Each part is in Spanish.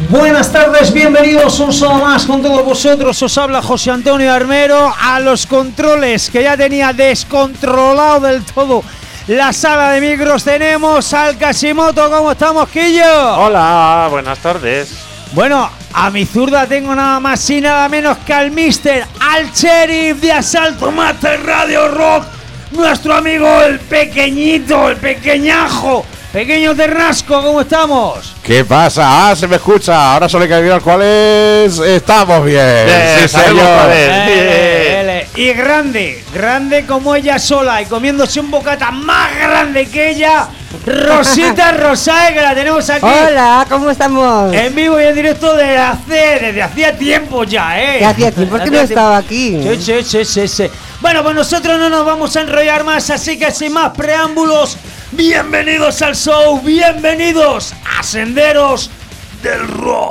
Buenas tardes, bienvenidos un sábado más con todos vosotros. Os habla José Antonio Armero a los controles, que ya tenía descontrolado del todo la sala de micros. Tenemos al Casimoto. ¿Cómo estamos, Quillo? Hola, buenas tardes. Bueno, a mi zurda tengo nada más y nada menos que al Mister, al Sheriff de Asalto Master Radio Rock, nuestro amigo el pequeñito, el pequeñajo, pequeño Ternasco. ¿Cómo estamos? ¿Qué pasa? Se me escucha. Ahora solo hay que adivinar cuál es. Estamos bien. Sí, señor. Y grande como ella sola y comiéndose un bocata más grande que ella, Rosita Rosae, que la tenemos aquí. Hola, ¿cómo estamos? En vivo y en directo desde hacía tiempo ya, ¿eh? ¿Qué hacía tiempo? ¿Por qué no estaba aquí? Sí. Bueno, pues nosotros no nos vamos a enrollar más, así que sin más preámbulos, bienvenidos al show, bienvenidos a Senderos del Rock.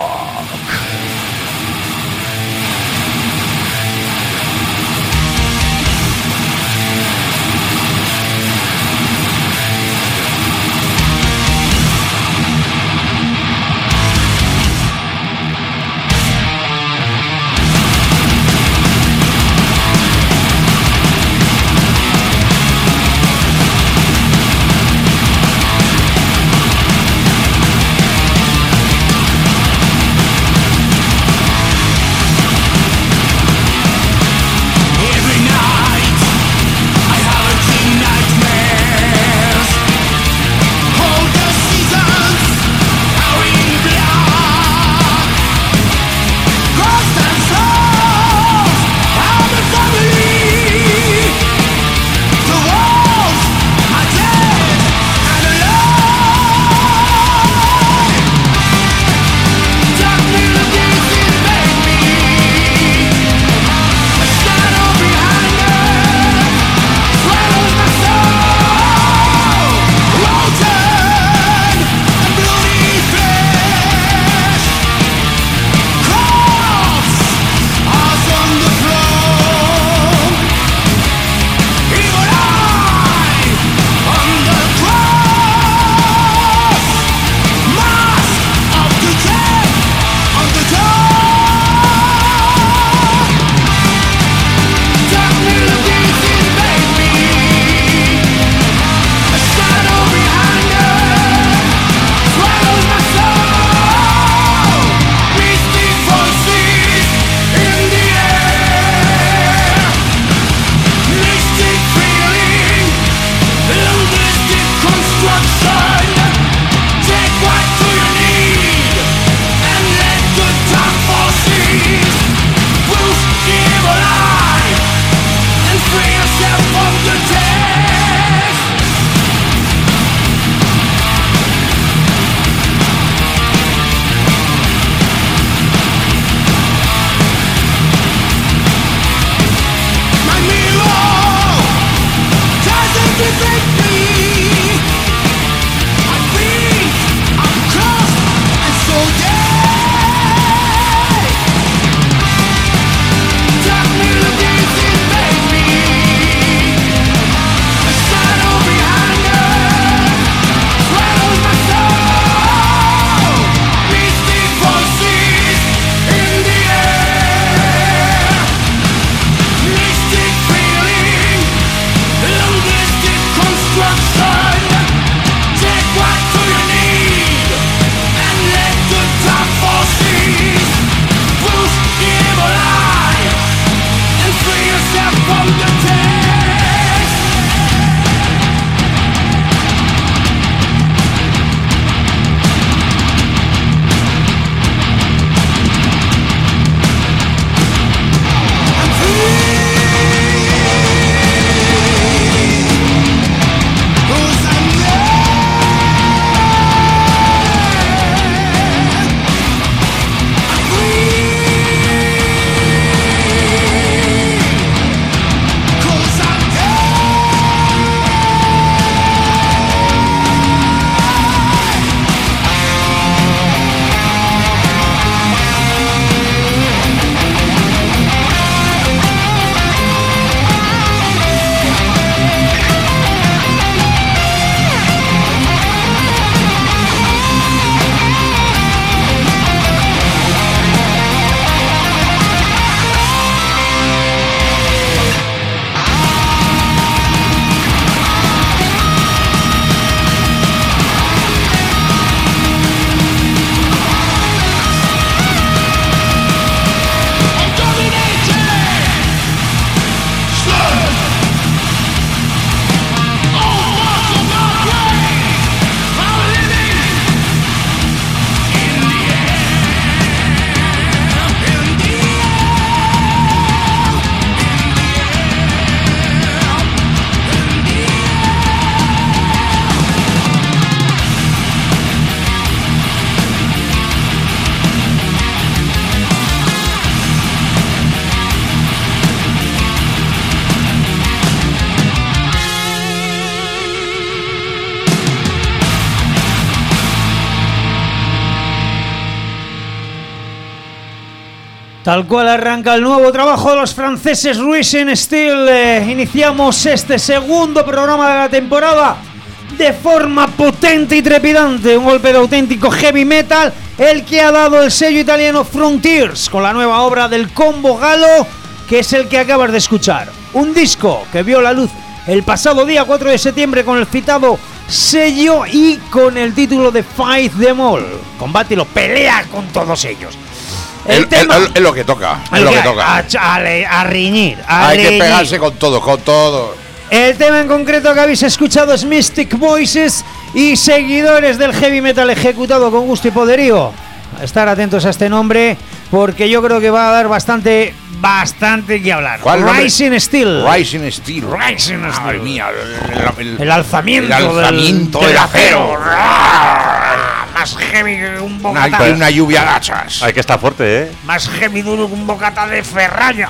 Tal cual arranca el nuevo trabajo de los franceses Rising Steel. Iniciamos este segundo programa de la temporada de forma potente y trepidante. Un golpe de auténtico heavy metal, el que ha dado el sello italiano Frontiers con la nueva obra del combo galo, que es el que acabas de escuchar. Un disco que vio la luz el pasado día 4 de septiembre con el citado sello y con el título de Fight Them All. Combátelo, pelea con todos ellos. Es lo que toca. Es lo que toca. A riñir. Hay que pegarse con todo. El tema en concreto que habéis escuchado es Mystic Voices, y seguidores del heavy metal ejecutado con gusto y poderío, estar atentos a este nombre porque yo creo que va a dar bastante que hablar. Rising Steel. Rising Steel. Madre mía, el alzamiento del acero. Más heavy que un bocata. Una lluvia de hachas. Hay que estar fuerte, ¿eh? Más heavy duro que un bocata de ferralla.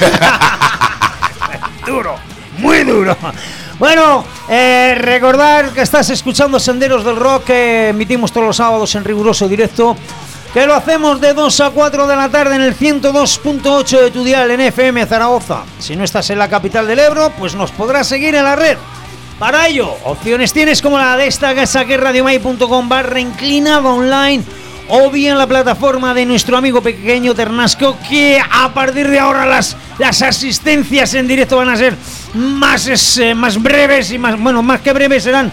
Duro, muy duro. Bueno, recordar que estás escuchando Senderos del Rock, que emitimos todos los sábados en riguroso directo, que lo hacemos de 2 a 4 de la tarde en el 102.8 de tu dial en FM Zaragoza. Si no estás en la capital del Ebro, pues nos podrás seguir en la red. Para ello, opciones tienes como la de esta casa, que es radiomai.com/inclinada online, o bien la plataforma de nuestro amigo Pequeño Ternasco, que a partir de ahora las asistencias en directo van a ser más breves y más que breves serán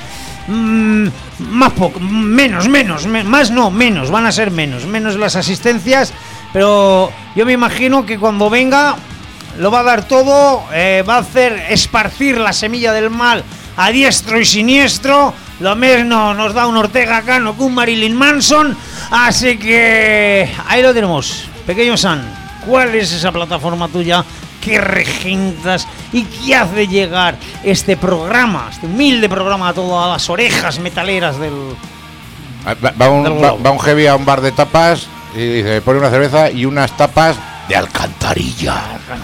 menos, van a ser menos las asistencias, pero yo me imagino que cuando venga lo va a dar todo, va a hacer esparcir la semilla del mal a diestro y siniestro. Lo mismo nos da un Ortega Cano que un Marilyn Manson. Así que ahí lo tenemos. Pequeño San, ¿cuál es esa plataforma tuya que regentas y que hace llegar este programa, este humilde programa, a todas las orejas metaleras del... Va un heavy a un bar de tapas y dice, pone una cerveza y unas tapas de alcantarilla.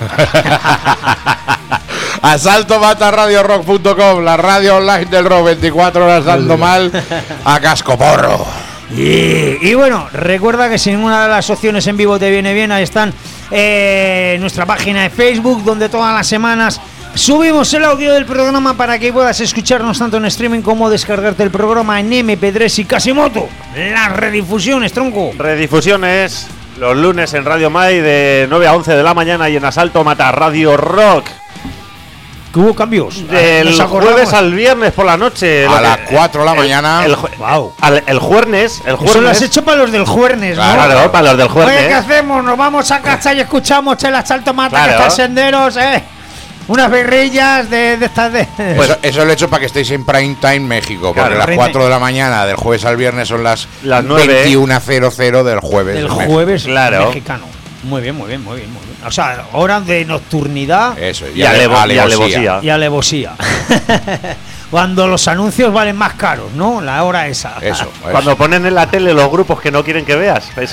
AsaltoMataRadioRock.com, la radio online del rock, 24 horas dando mal a cascoporro. Y bueno, recuerda que si ninguna de las opciones en vivo te viene bien, ahí están nuestra página de Facebook, donde todas las semanas subimos el audio del programa para que puedas escucharnos tanto en streaming como descargarte el programa en MP3 y Casimoto. Las redifusiones, tronco. Redifusiones los lunes en Radio Mai de 9 a 11 de la mañana y en Asalto Mata Radio Rock. Que hubo cambios. Del jueves al viernes por la noche. A las 4 de la mañana. El jueves. Eso lo has hecho para los del jueves, ¿no? Claro, para los del jueves. Oye, ¿qué hacemos? Nos vamos a casa y escuchamos el Asalto Mata, que está Senderos, unas birrillas de estas de... Pues eso lo he hecho para que estéis en Prime Time México, porque las 4 de la mañana del jueves al viernes son las 21:00 del jueves. El jueves claro. Mexicano. Muy bien. O sea, hora de nocturnidad. Eso, y alevosía. Y alevosía. Cuando los anuncios valen más caros, ¿no? La hora esa. Eso. Cuando ponen en la tele los grupos que no quieren que veas. Eso.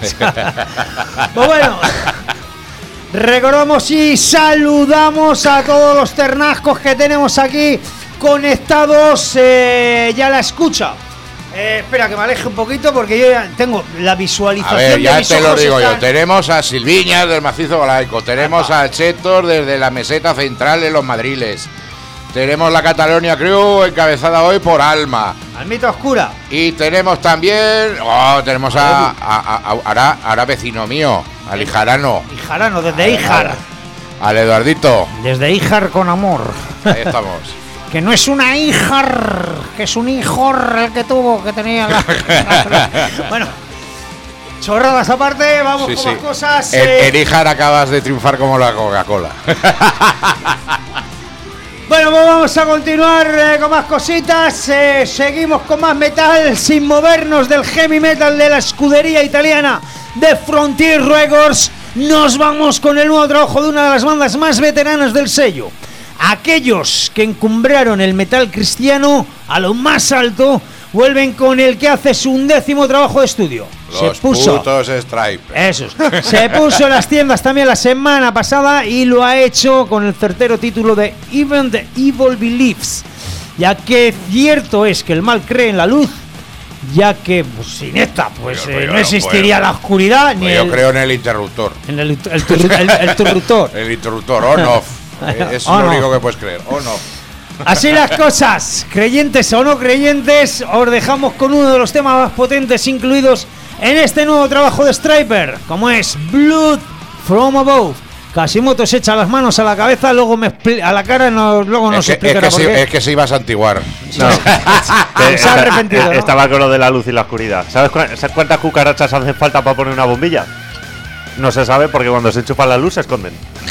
Pues bueno, recordamos y saludamos a todos los ternascos que tenemos aquí conectados ya a la escucha. Espera que me aleje un poquito porque yo ya tengo la visualización. A ver, ya de mis te lo ojos digo yo. Tenemos a Silviñas del Macizo Galaico, tenemos a Chetor desde la meseta central de los Madriles, tenemos la Catalonia Crew encabezada hoy por Alma, Almita Oscura, y tenemos también tenemos ahora vecino mío, al Ijarano, desde Ijar, al Eduardito, desde Ijar con amor. Ahí estamos. Que no es una Ijar, que es un hijor el que tenía la... Bueno, chorradas aparte, vamos con las cosas. En Ijar acabas de triunfar como la Coca-Cola. Bueno, pues vamos a continuar con más cositas. Seguimos con más metal sin movernos del heavy metal de la escudería italiana de Frontier Records. Nos vamos con el nuevo trabajo de una de las bandas más veteranas del sello. Aquellos que encumbraron el metal cristiano a lo más alto vuelven con el que hace su 11º trabajo de estudio. Los putos Stripe. Esos. Se puso en las tiendas también la semana pasada y lo ha hecho con el certero título de Even the Evil Believes, ya que cierto es que el mal cree en la luz ya que pues, sin esta pues Pues, no existiría la oscuridad ni Yo creo en el interruptor. en el interruptor. El interruptor, on-off. Es On lo off. único que puedes creer, on-off. Así las cosas, creyentes o no creyentes, os dejamos con uno de los temas más potentes incluidos en este nuevo trabajo de Stryper, como es Blood From Above. Casimoto se echa las manos a la cabeza, luego a la cara, luego nos explicará por qué. Es que se iba a santiguar. No. Se ha arrepentido, ¿no? Estaba con lo de la luz y la oscuridad. ¿Sabes cuántas cucarachas hacen falta para poner una bombilla? No se sabe porque cuando se enchufa la luz se esconden.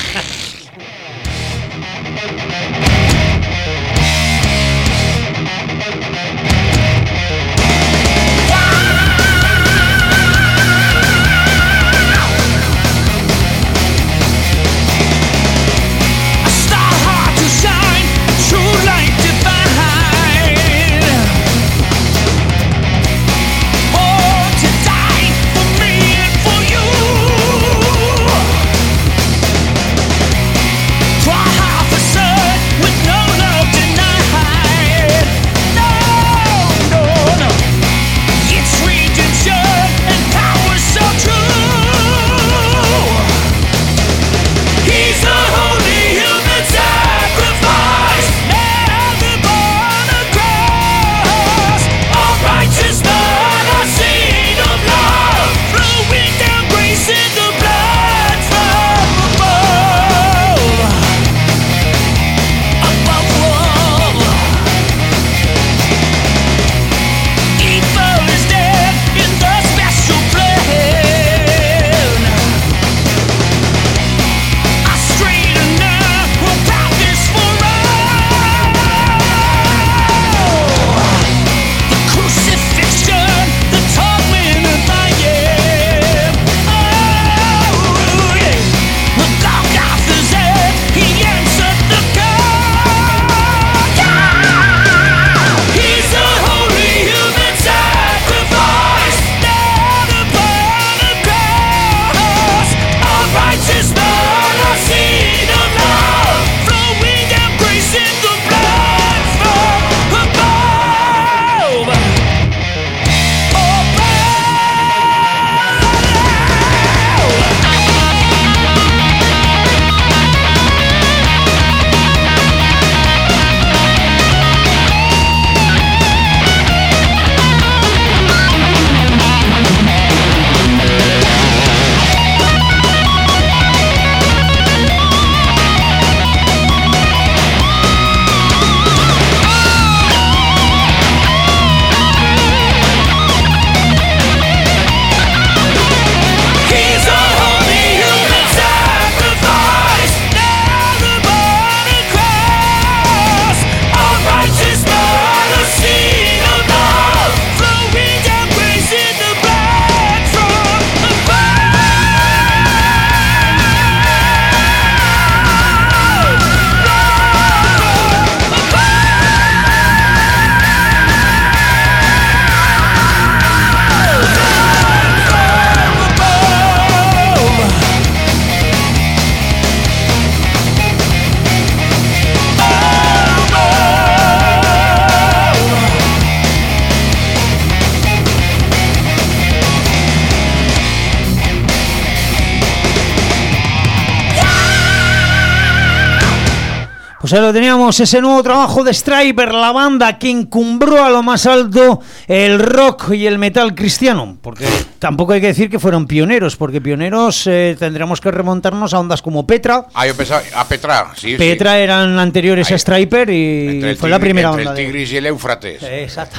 Pues ahí lo teníamos, ese nuevo trabajo de Stryper, la banda que encumbró a lo más alto el rock y el metal cristiano, porque tampoco hay que decir que fueron pioneros, porque pioneros tendríamos que remontarnos a ondas como Petra. Ah, yo pensaba, a Petra, sí. Petra sí. eran anteriores a Stryper y fue la primera entre banda. El Tigris y el Éufrates. Exacto.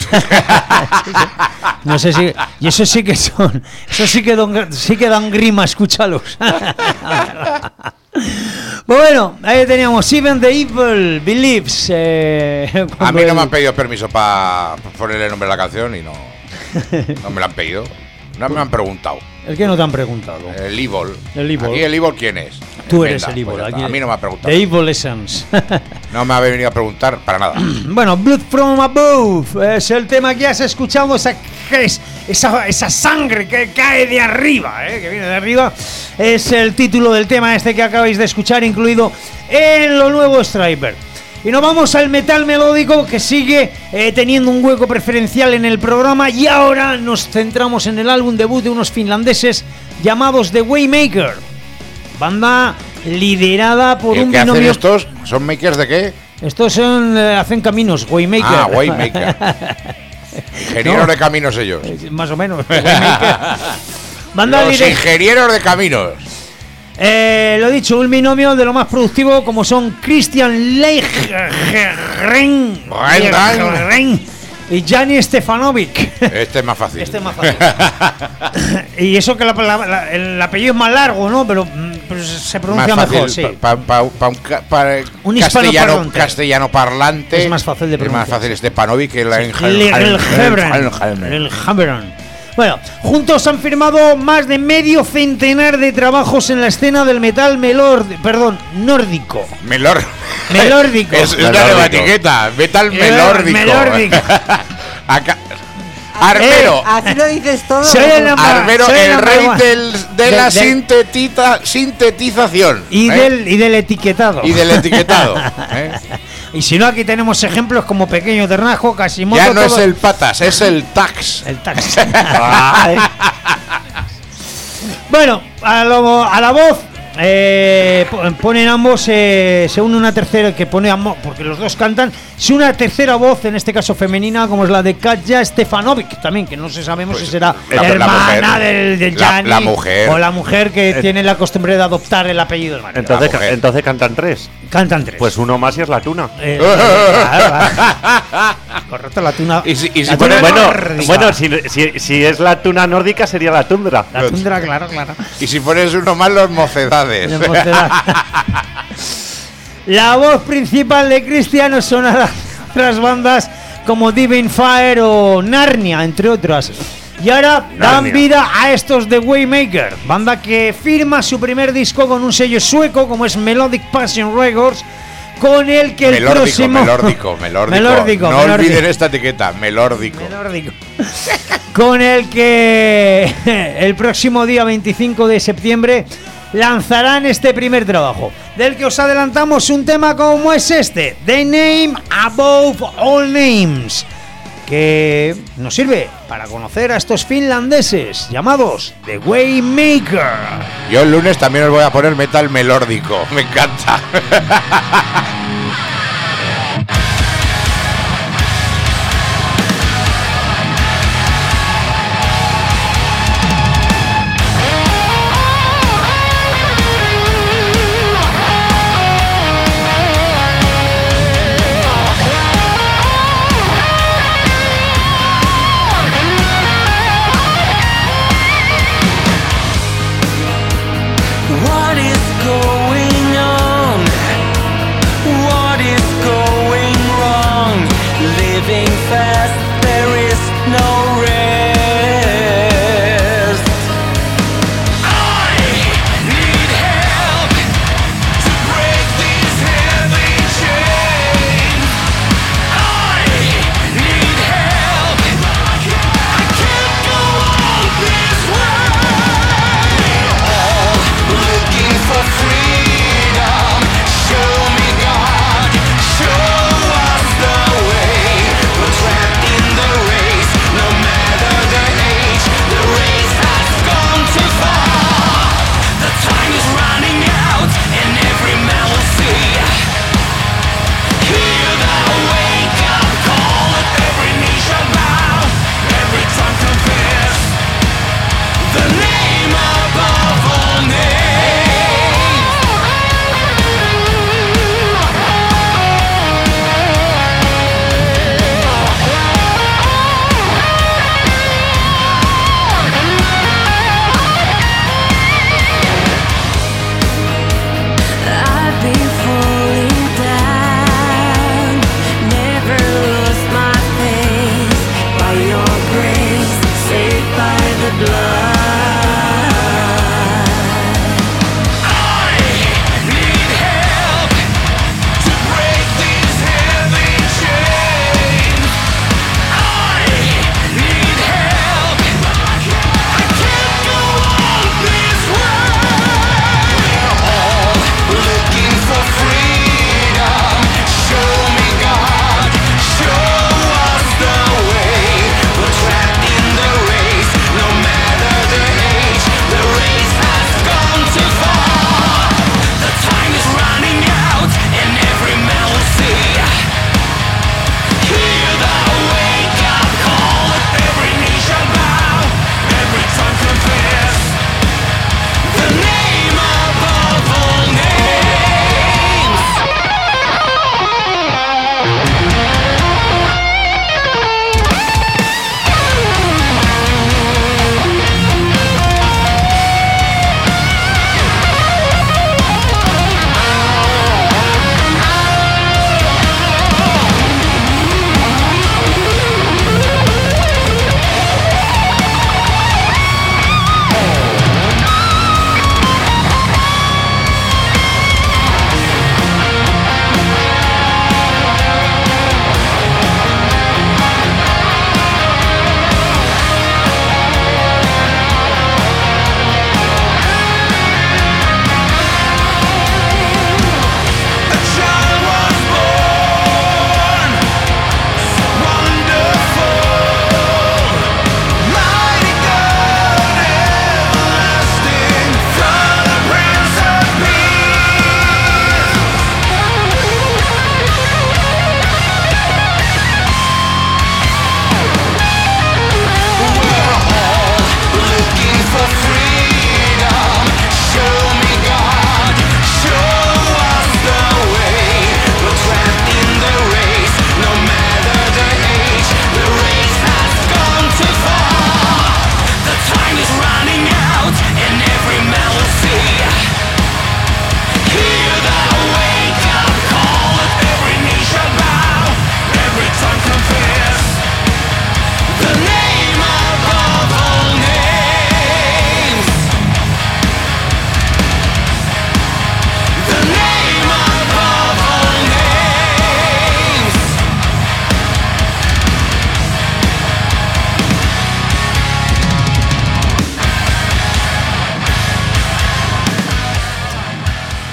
No sé si. Y eso sí que son. Eso sí que dan grima, escúchalos. Bueno, ahí teníamos Even the Evil Believes. A mí no me han pedido permiso para ponerle el nombre a la canción y no me lo han pedido. No me han preguntado. ¿El que no te han preguntado? El Evil. El Evil. Aquí el Evil, ¿quién es? Tú eres Venga, el Evil. pues ya está. Aquí A mí no me ha preguntado. The Evil Essence. No me ha venido a preguntar para nada. Bueno, Blood From Above es el tema que has escuchado, esa sangre que cae de arriba, que viene de arriba. Es el título del tema este que acabáis de escuchar, incluido en lo nuevo Stryper. Y nos vamos al metal melódico, que sigue teniendo un hueco preferencial en el programa, y ahora nos centramos en el álbum debut de unos finlandeses llamados The Waymaker, banda liderada por un ¿Qué hacen binomio. estos? ¿Son makers de qué? Estos son hacen caminos, Waymaker. Ah, Waymaker. Ingenieros No. de caminos ellos. Más o menos. Waymaker. Banda Los líder. ingenieros de caminos. Lo dicho, un binomio de lo más productivo, como son Christian Leijgren y Jani Stefanovic. Este es más fácil. Este es más fácil. Y eso que el apellido es más largo, ¿no? Pero se pronuncia más fácil mejor, sí. Para Un castellano parlante Es más fácil de es más pronunciar. fácil Stefanovic que la Leijgren. Bueno, juntos han firmado más de medio centenar de trabajos en la escena del metal nórdico. Melórdico. Es una nueva etiqueta. Metal melórdico. Melórdico. Arbero. Así lo dices todo. Soy el Arbero, soy el el rey number de la del- sintetización. Y ¿eh? del etiquetado. Y del etiquetado. ¿eh? Y si no, aquí tenemos ejemplos como Pequeño Ternajo, Casimoto. Ya no es todo- el patas, es el tax. El taxi. Bueno, a la voz ponen ambos, se une una tercera que pone ambos, porque los dos cantan, se une una tercera voz, en este caso femenina, como es la de Katja Stefanovic, también, que no sabemos Pues, si será la hermana mujer. del La- Gianni, la mujer. o la mujer que tiene la costumbre de adoptar el apellido del marido. Entonces, mujer. entonces cantan 3. Cantan tres. Pues uno más y es la tuna. Claro. Correcto, la tuna. Y si la ponen- tuna Bueno, nórdica. bueno, si es la tuna nórdica sería la tundra. La tundra, claro. Y si pones uno más, los mocedades. La voz principal de Cristiano sonará otras bandas como Divine Fire o Narnia, entre otras. Y ahora dan Narnia. vida a estos The Waymaker, banda que firma su primer disco con un sello sueco como es Melodic Passion Records, con el que el próximo... Melórdico. No olviden esta etiqueta, melórdico. Melórdico. Con el que el próximo día 25 de septiembre lanzarán este primer trabajo, del que os adelantamos un tema como es este, The Name Above All Names, que nos sirve para conocer a estos finlandeses llamados The Waymaker. Yo el lunes también os voy a poner metal melórdico. Me encanta. What is going on?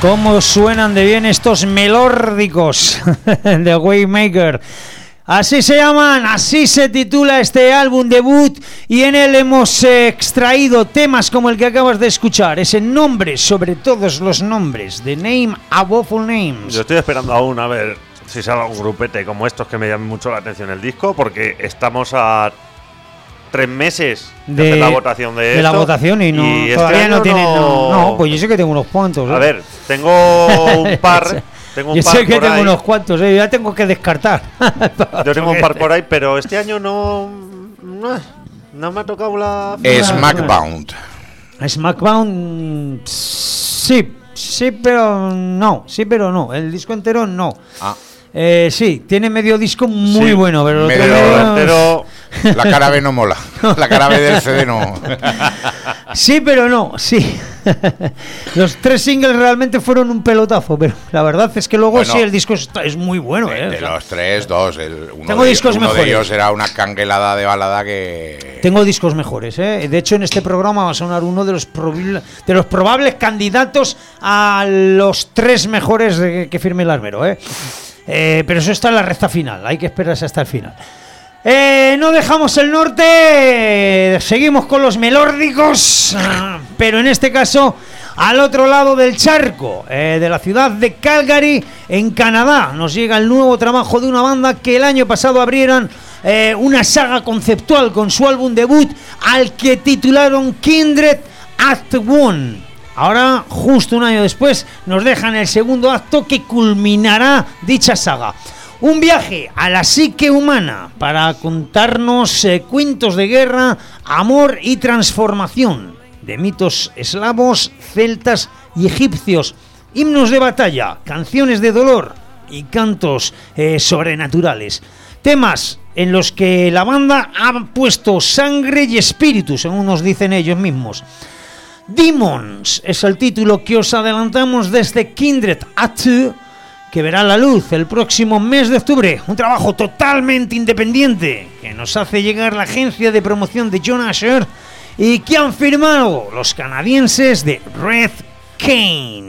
Cómo suenan de bien estos melórdicos de Waymaker. Así se llaman, así se titula este álbum debut, y en él hemos extraído temas como el que acabas de escuchar, ese nombre sobre todos los nombres, The Name Above All Names. Yo estoy esperando aún a ver si sale un grupete como estos que me llamen mucho la atención el disco, porque estamos a 3 meses de la votación de la esto, votación y todavía no tienen. No, pues yo sé que tengo unos cuantos. A ver, tengo un par. Yo sé que tengo unos cuantos, ya tengo que descartar. Yo tengo un par por ahí, pero este año no me ha tocado la... Smackbound. Smackbound, sí, pero no. El disco entero no. Sí, tiene medio disco muy bueno, pero medio entero. La cara B no mola. La cara B del CD no. Sí, pero no, sí. Los 3 singles realmente fueron un pelotazo, pero la verdad es que luego sí, el disco es muy bueno. De los 3, 2. Tengo discos mejores. Uno de ellos era una canguelada de balada que... Tengo discos mejores, ¿eh? De hecho, en este programa va a sonar uno de los probables candidatos a los 3 mejores que firme el Armero, ¿eh? Pero eso está en la recta final, hay que esperarse hasta el final. No dejamos el norte, seguimos con los melórdicos, pero en este caso al otro lado del charco, de la ciudad de Calgary, en Canadá. Nos llega el nuevo trabajo de una banda que el año pasado abrieron una saga conceptual con su álbum debut, al que titularon Kindred Act 1. Ahora, justo un año después, nos dejan el segundo acto que culminará dicha saga. Un viaje a la psique humana para contarnos cuentos de guerra, amor y transformación de mitos eslavos, celtas y egipcios, himnos de batalla, canciones de dolor y cantos sobrenaturales. Temas en los que la banda ha puesto sangre y espíritu, según nos dicen ellos mismos. Demons es el título que os adelantamos desde Kindred Act 2, que verá la luz el próximo mes de octubre. Un trabajo totalmente independiente que nos hace llegar la agencia de promoción de John Asher y que han firmado los canadienses de Red Cane.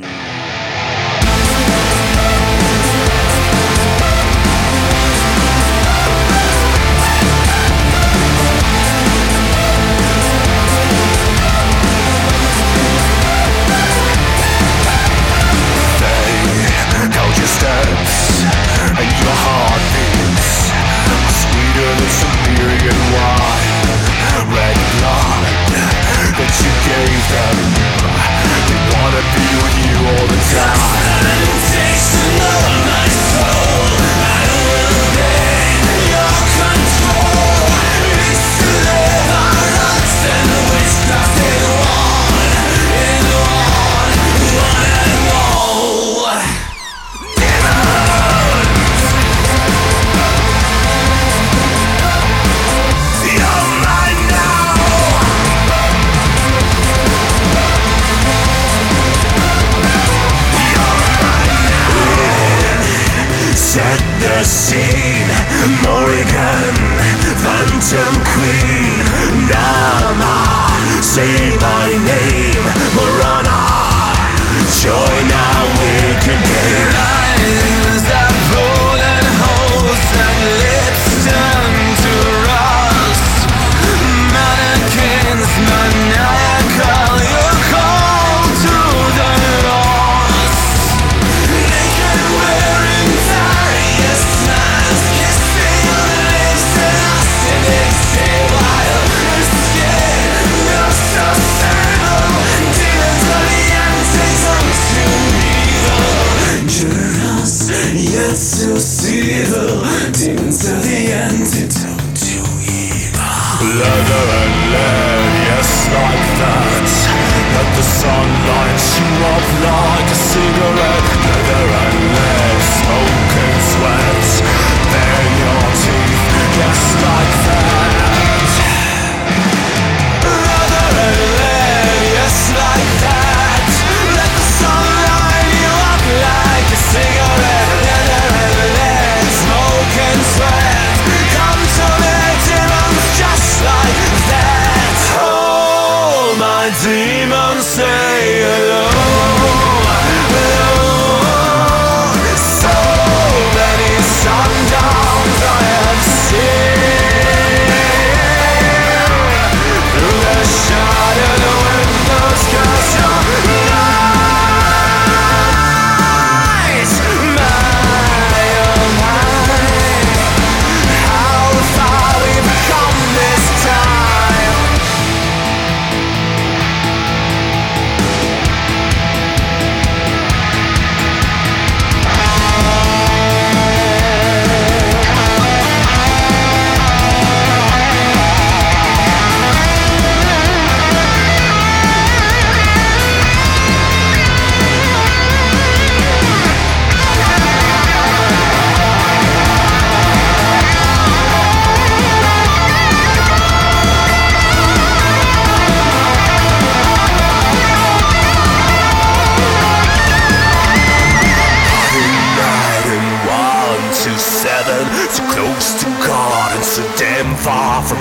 Demons say hello.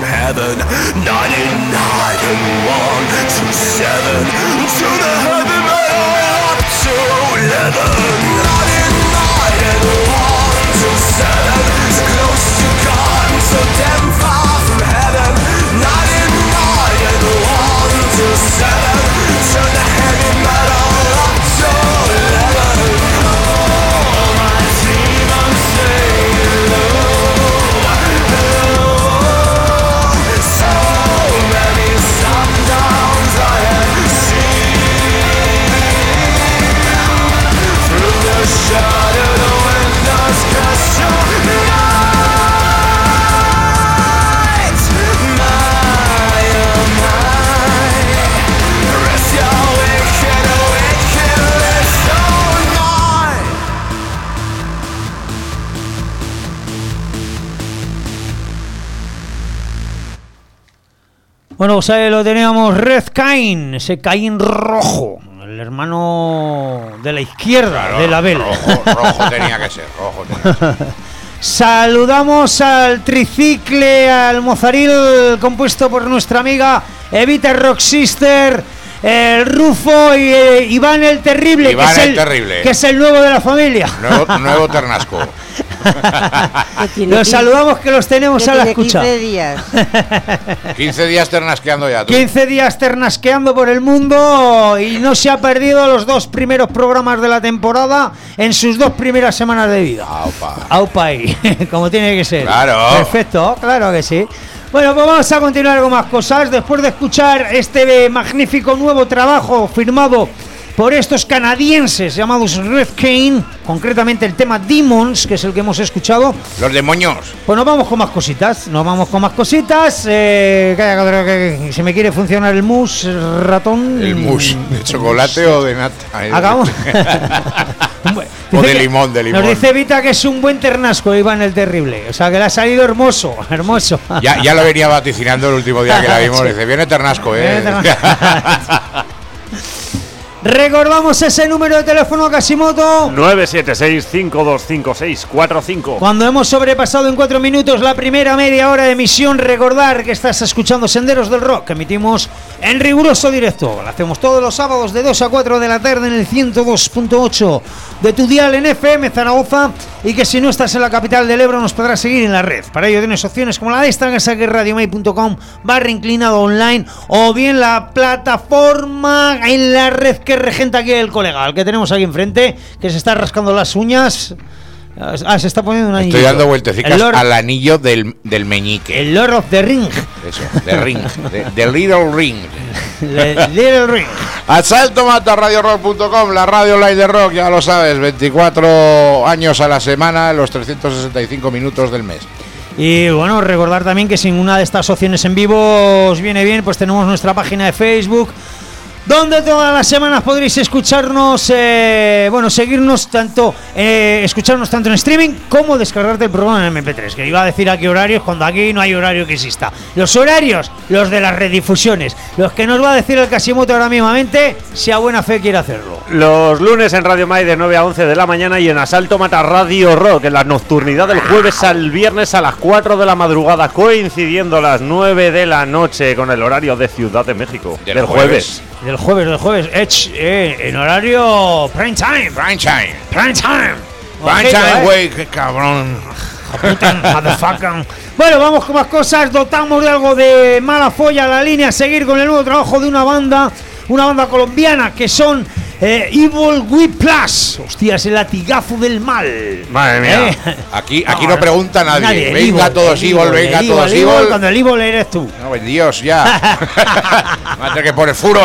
heaven. 99 and 1 to 7 to the heaven metal up to 11. 99 and 1 to 7 is close to God, so damn far from heaven. 99 and 1 to 7 turn the heavy metal up to 11. Oh, my demons say hello, hello. So many sundowns I have seen through the shuttered windows, 'cause you're Bueno, pues ahí lo teníamos, Red Cain, ese Caín rojo, el hermano de la izquierda, claro, de la vela. Rojo tenía que ser, rojo tenía que ser. Saludamos al tricicle, al mozaril compuesto por nuestra amiga Evita Rock Sister, el Rufo y Iván el Terrible, Iván que Terrible, que es el nuevo de la familia. Nuevo Ternasco. Los saludamos, que los tenemos a la escucha. 15 días. 15 días ternasqueando ya, tú. 15 días ternasqueando por el mundo y no se ha perdido los 2 primeros programas de la temporada en sus 2 primeras semanas de vida. Aupa. Aupa ahí, como tiene que ser. Claro. Perfecto, claro que sí. Bueno, pues vamos a continuar con más cosas. Después de escuchar este magnífico nuevo trabajo firmado por estos canadienses llamados Red Cain, concretamente el tema Demons, que es el que hemos escuchado. Los demonios. Pues nos vamos con más cositas. Que si me quiere funcionar el mousse, ratón. El mousse, ¿de chocolate o de nata? Hagamos. O de limón, Nos dice Vita que es un buen ternasco, Iván el Terrible. O sea, que le ha salido hermoso, hermoso. Ya lo venía vaticinando el último día que la vimos. Dice, viene ternasco, Recordamos ese número de teléfono, Casimoto: 976-525645. Cuando hemos sobrepasado en 4 minutos la primera media hora de emisión, recordar que estás escuchando Senderos del Rock, que emitimos en riguroso directo. Lo hacemos todos los sábados de 2 a 4 de la tarde en el 102.8 de tu dial en FM Zaragoza, y que si no estás en la capital del Ebro nos podrás seguir en la red. Para ello tienes opciones como la de esta, que es radiomay.com/inclinado online, o bien la plataforma en la red que regenta aquí el colega, el que tenemos aquí enfrente, que se está rascando las uñas. Se está poniendo un anillo. Estoy dando vueltecicas al anillo del meñique. El Lord of the Ring. Eso, de Ring. The Little Ring. Little Ring. Asalto@radiorock.com, la radio online de rock, ya lo sabes, 24 años a la semana, los 365 minutos del mes. Y bueno, recordar también que si una de estas opciones en vivo os viene bien, pues tenemos nuestra página de Facebook, donde todas las semanas podréis escucharnos, seguirnos tanto, escucharnos tanto en streaming como descargarte el programa en MP3. Que iba a decir a qué horarios, cuando aquí no hay horario que exista. Los horarios, los de las redifusiones, los que nos va a decir el Casimoto ahora mismamente, si a buena fe quiere hacerlo. Los lunes en Radio May de 9 a 11 de la mañana, y en Asalto Mata Radio Rock en la nocturnidad del jueves al viernes a las 4 de la madrugada, coincidiendo las 9 de la noche con el horario de Ciudad de México. Del jueves. Del jueves, en horario prime time. Güey, qué cabrón. Bueno, vamos con más cosas. Dotamos de algo de mala folla la línea a seguir con el nuevo trabajo de una banda colombiana, que son Evil Whiplash. Hostias, el latigazo del mal. Madre mía. Aquí no pregunta nadie. Venga todos Evil, venga todos Evil. Cuando el Evil eres tú. No, Dios, ya. Va a tener que poner furo,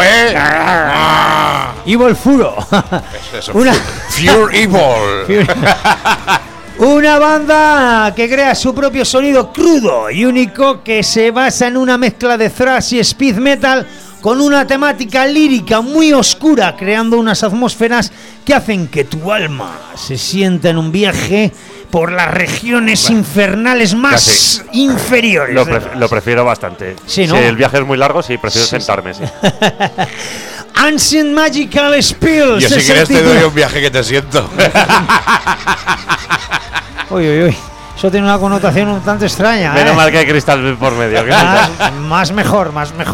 Evil Furo. Eso. Pure Evil. Una banda que crea su propio sonido crudo y único, que se basa en una mezcla de thrash y speed metal, con una temática lírica muy oscura, creando unas atmósferas que hacen que tu alma se sienta en un viaje por las regiones infernales más inferiores. Lo prefiero bastante. Sí, ¿no? Si el viaje es muy largo, sí, prefiero sentarme, sí. Ancient Magical Spells. Yo, si quieres, te doy un viaje que te siento. Uy. Eso tiene una connotación un tanto extraña. Menos mal que hay cristal por medio. ¿Qué Más mejor.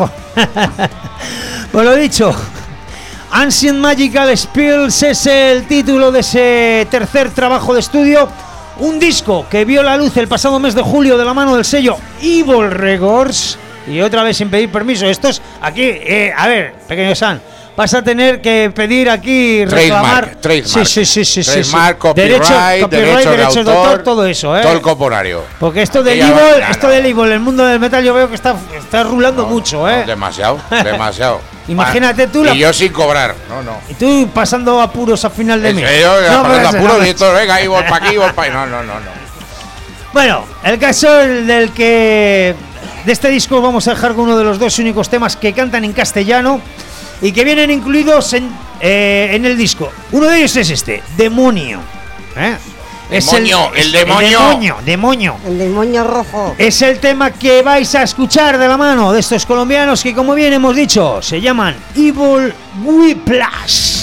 Pues lo dicho, Ancient Magical Spells es el título de ese tercer trabajo de estudio. Un disco que vio la luz el pasado mes de julio de la mano del sello Evil Records. Y otra vez sin pedir permiso. Estos aquí, a ver, pequeño San, vas a tener que pedir aquí, reclamar. Trademark. Sí. Trademark, copyright, derechos de autor, todo eso, todo el corporario. Porque esto del Aquí Evil, ya esto del Evil, el mundo del metal, yo veo que está rulando mucho, No, demasiado. Imagínate tú y yo sin cobrar, no. Y tú pasando apuros a final de mes. Yo pasando pero apuros y esto, venga, ahí voy para aquí, voy para ahí. No. Bueno, el caso del que de este disco vamos a dejar con uno de los dos únicos temas que cantan en castellano y que vienen incluidos en el disco. Uno de ellos es este, Demonio. Es Demonio. El demonio rojo. es el tema que vais a escuchar de la mano de estos colombianos que, como bien hemos dicho, se llaman Evil Whiplash.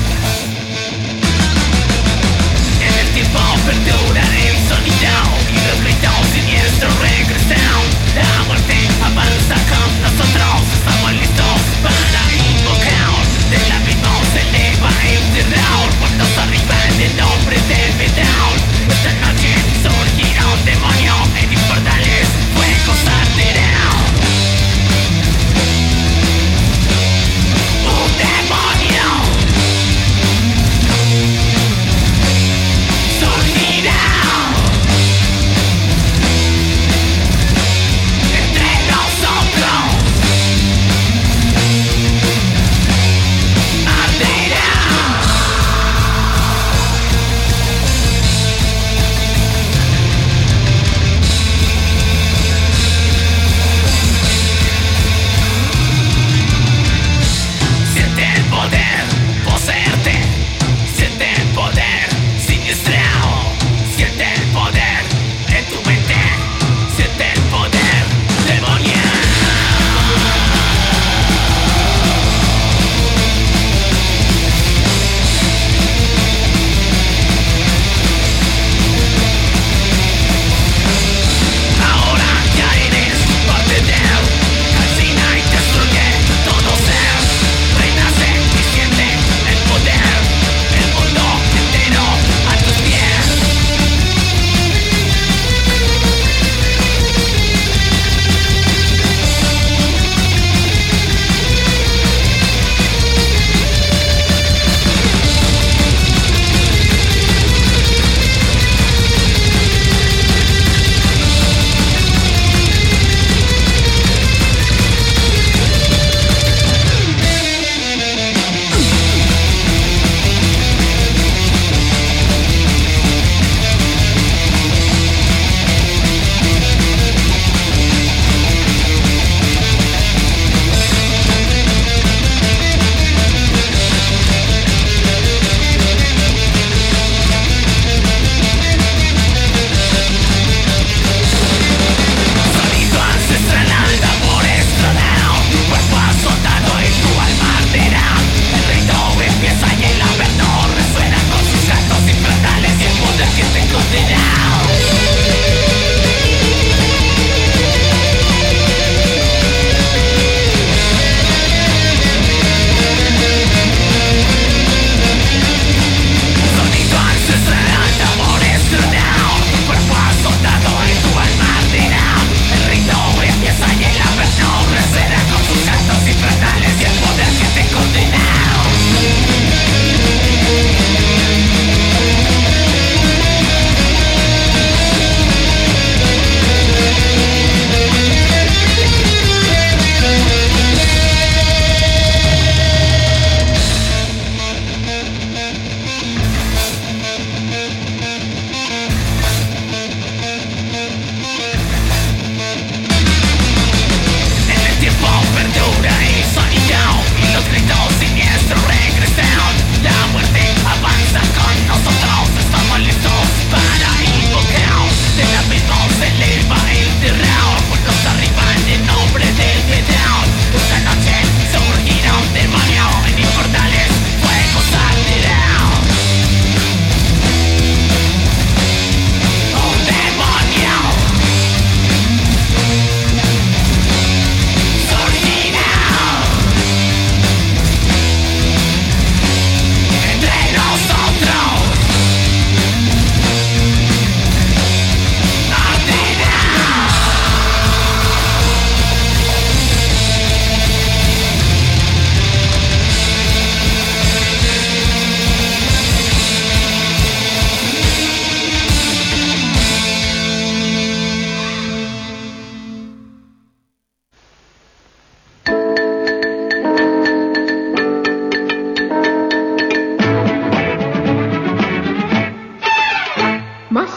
En el tiempo perdura el sonido y de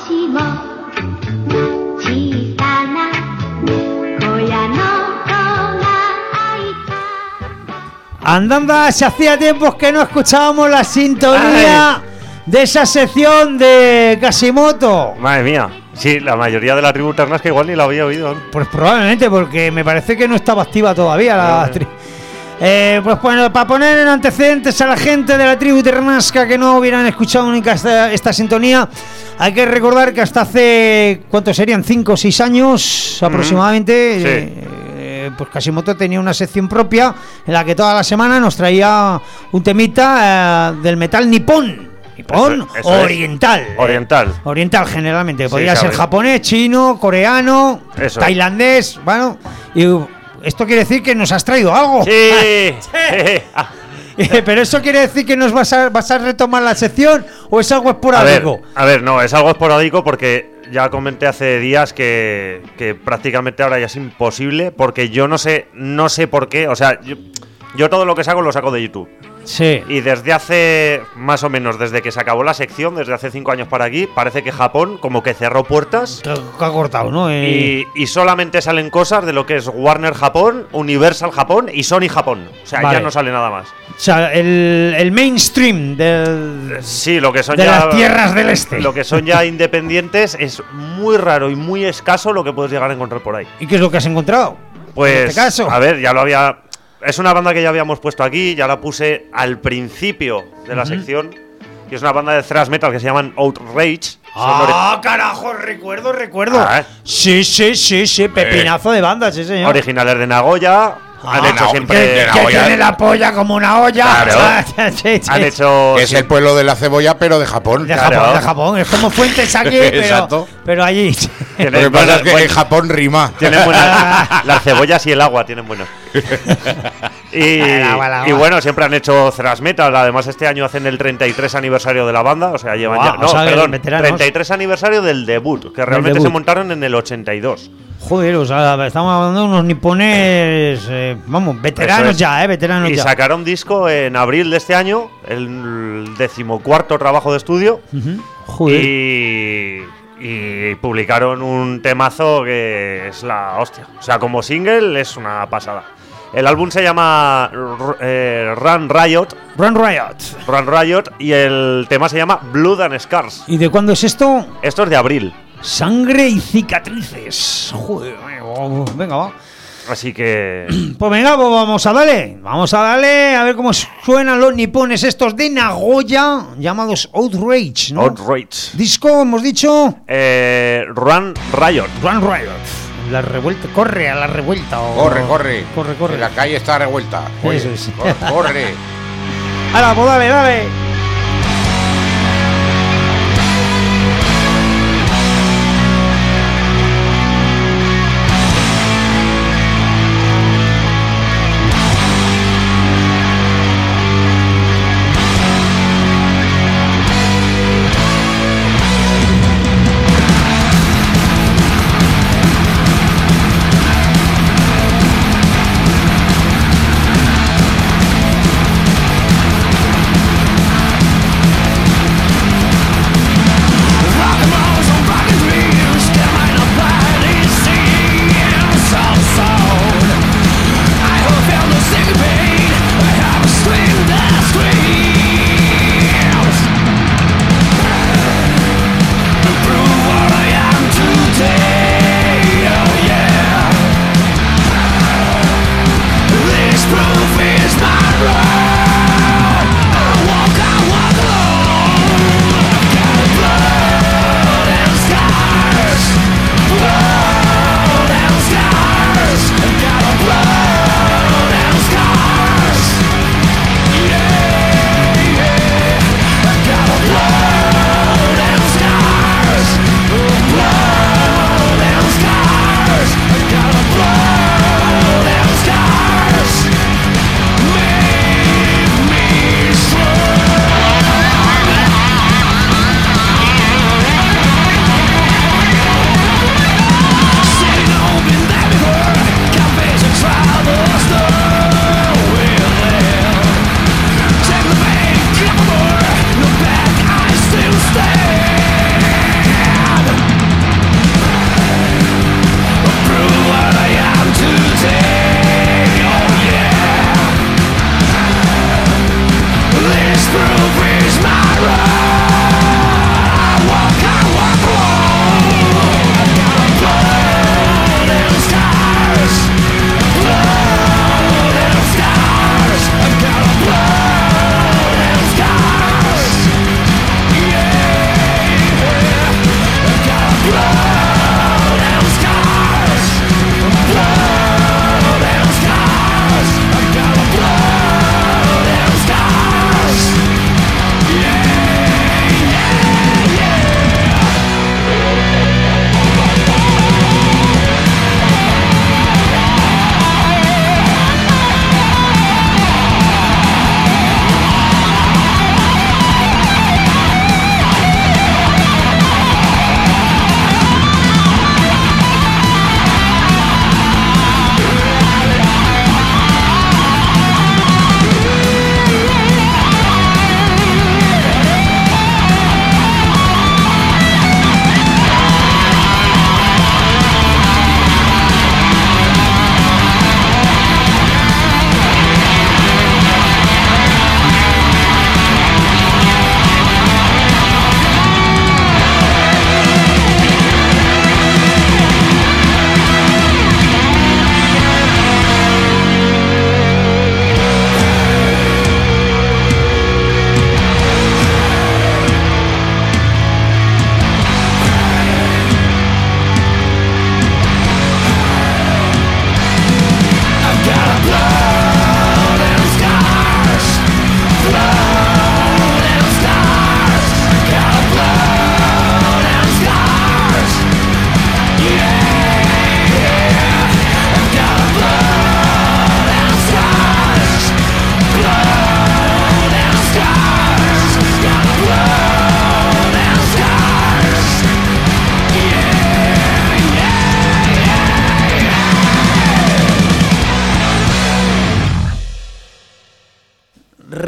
しも小さな小屋の子が開いた Andanda, se hacía tiempos que no escuchábamos la sintonía de esa sección de Casimoto. Madre mía. Sí, la mayoría de la tribu Ternasca igual ni la había oído. Pues probablemente, porque me parece que no estaba activa todavía la tribu. Pues bueno, para poner en antecedentes a la gente de la tribu Ternasca que no hubieran escuchado nunca esta sintonía, hay que recordar que hasta hace, ¿cuántos serían? 5 o 6 años aproximadamente. Sí. Pues Casimoto tenía una sección propia en la que toda la semana nos traía un temita del metal nipón. Nipón Eso oriental. Oriental generalmente. Sí, Podría ser sabes. japonés, chino, coreano, Eso. tailandés. Bueno, y esto quiere decir que nos has traído algo. Sí. Pero eso quiere decir que nos vas a retomar la sección o es algo esporádico. A ver, no, es algo esporádico porque ya comenté hace días que prácticamente ahora ya es imposible porque yo no sé por qué, o sea, yo todo lo que saco lo saco de YouTube. Sí. Y desde hace, más o menos, desde que se acabó la sección, desde hace 5 años para aquí, parece que Japón como que cerró puertas Que ha cortado, ¿no? y solamente salen cosas de lo que es Warner Japón, Universal Japón y Sony Japón. O sea, Vale. ya no sale nada más. O sea, el mainstream de Sí, lo que son las tierras del este. Lo que son ya independientes es muy raro y muy escaso lo que puedes llegar a encontrar por ahí. ¿Y qué es lo que has encontrado? Pues, en este caso. a ver, ya lo había... Es una banda que ya habíamos puesto aquí, ya la puse al principio de la sección. Y es una banda de thrash metal que se llaman Outrage. Carajo, recuerdo. Ah, ¿eh? Sí, pepinazo de banda, sí, señor. Originales de Nagoya. Han hecho siempre... de Que Nagoya. tiene la polla como una olla. Claro. Sí. Han hecho... Es el pueblo de la cebolla, pero de Japón. De Claro. Japón, de Japón. Es como Fuentes aquí, Exacto. pero allí. tienen Lo que pasa es que buenas- en Japón rima. Tienen buenas. Las cebollas y el agua tienen buenos. Y bueno, siempre han hecho thrash metal. Además, este año hacen el 33 aniversario de la banda. O sea, llevan Guau, ya. No, o sea, perdón. veteranos. 33 aniversario del debut. Que realmente debut. se montaron en el 82. Joder, o sea, estamos hablando de unos nipones, vamos, veteranos Eso es. ya, veteranos Y ya. sacaron disco en abril de este año. El 14º trabajo de estudio. Joder. Y publicaron un temazo que es la hostia. O sea, como single es una pasada. El álbum se llama Run Riot. Run Riot. Run Riot. Y el tema se llama Blood and Scars. ¿Y de cuándo es esto? Esto es de abril. Sangre y cicatrices. Joder, venga, va. Así que... Pues venga, pues vamos a darle a ver cómo suenan los nipones estos de Nagoya, llamados Outrage, ¿no? Outrage. Disco, hemos dicho, Run Riot. Run Riot. La revuelta, corre a la revuelta. Corre. Corre. Que la calle está revuelta. Oye, Eso es. corre. Ahora, pues dale. 「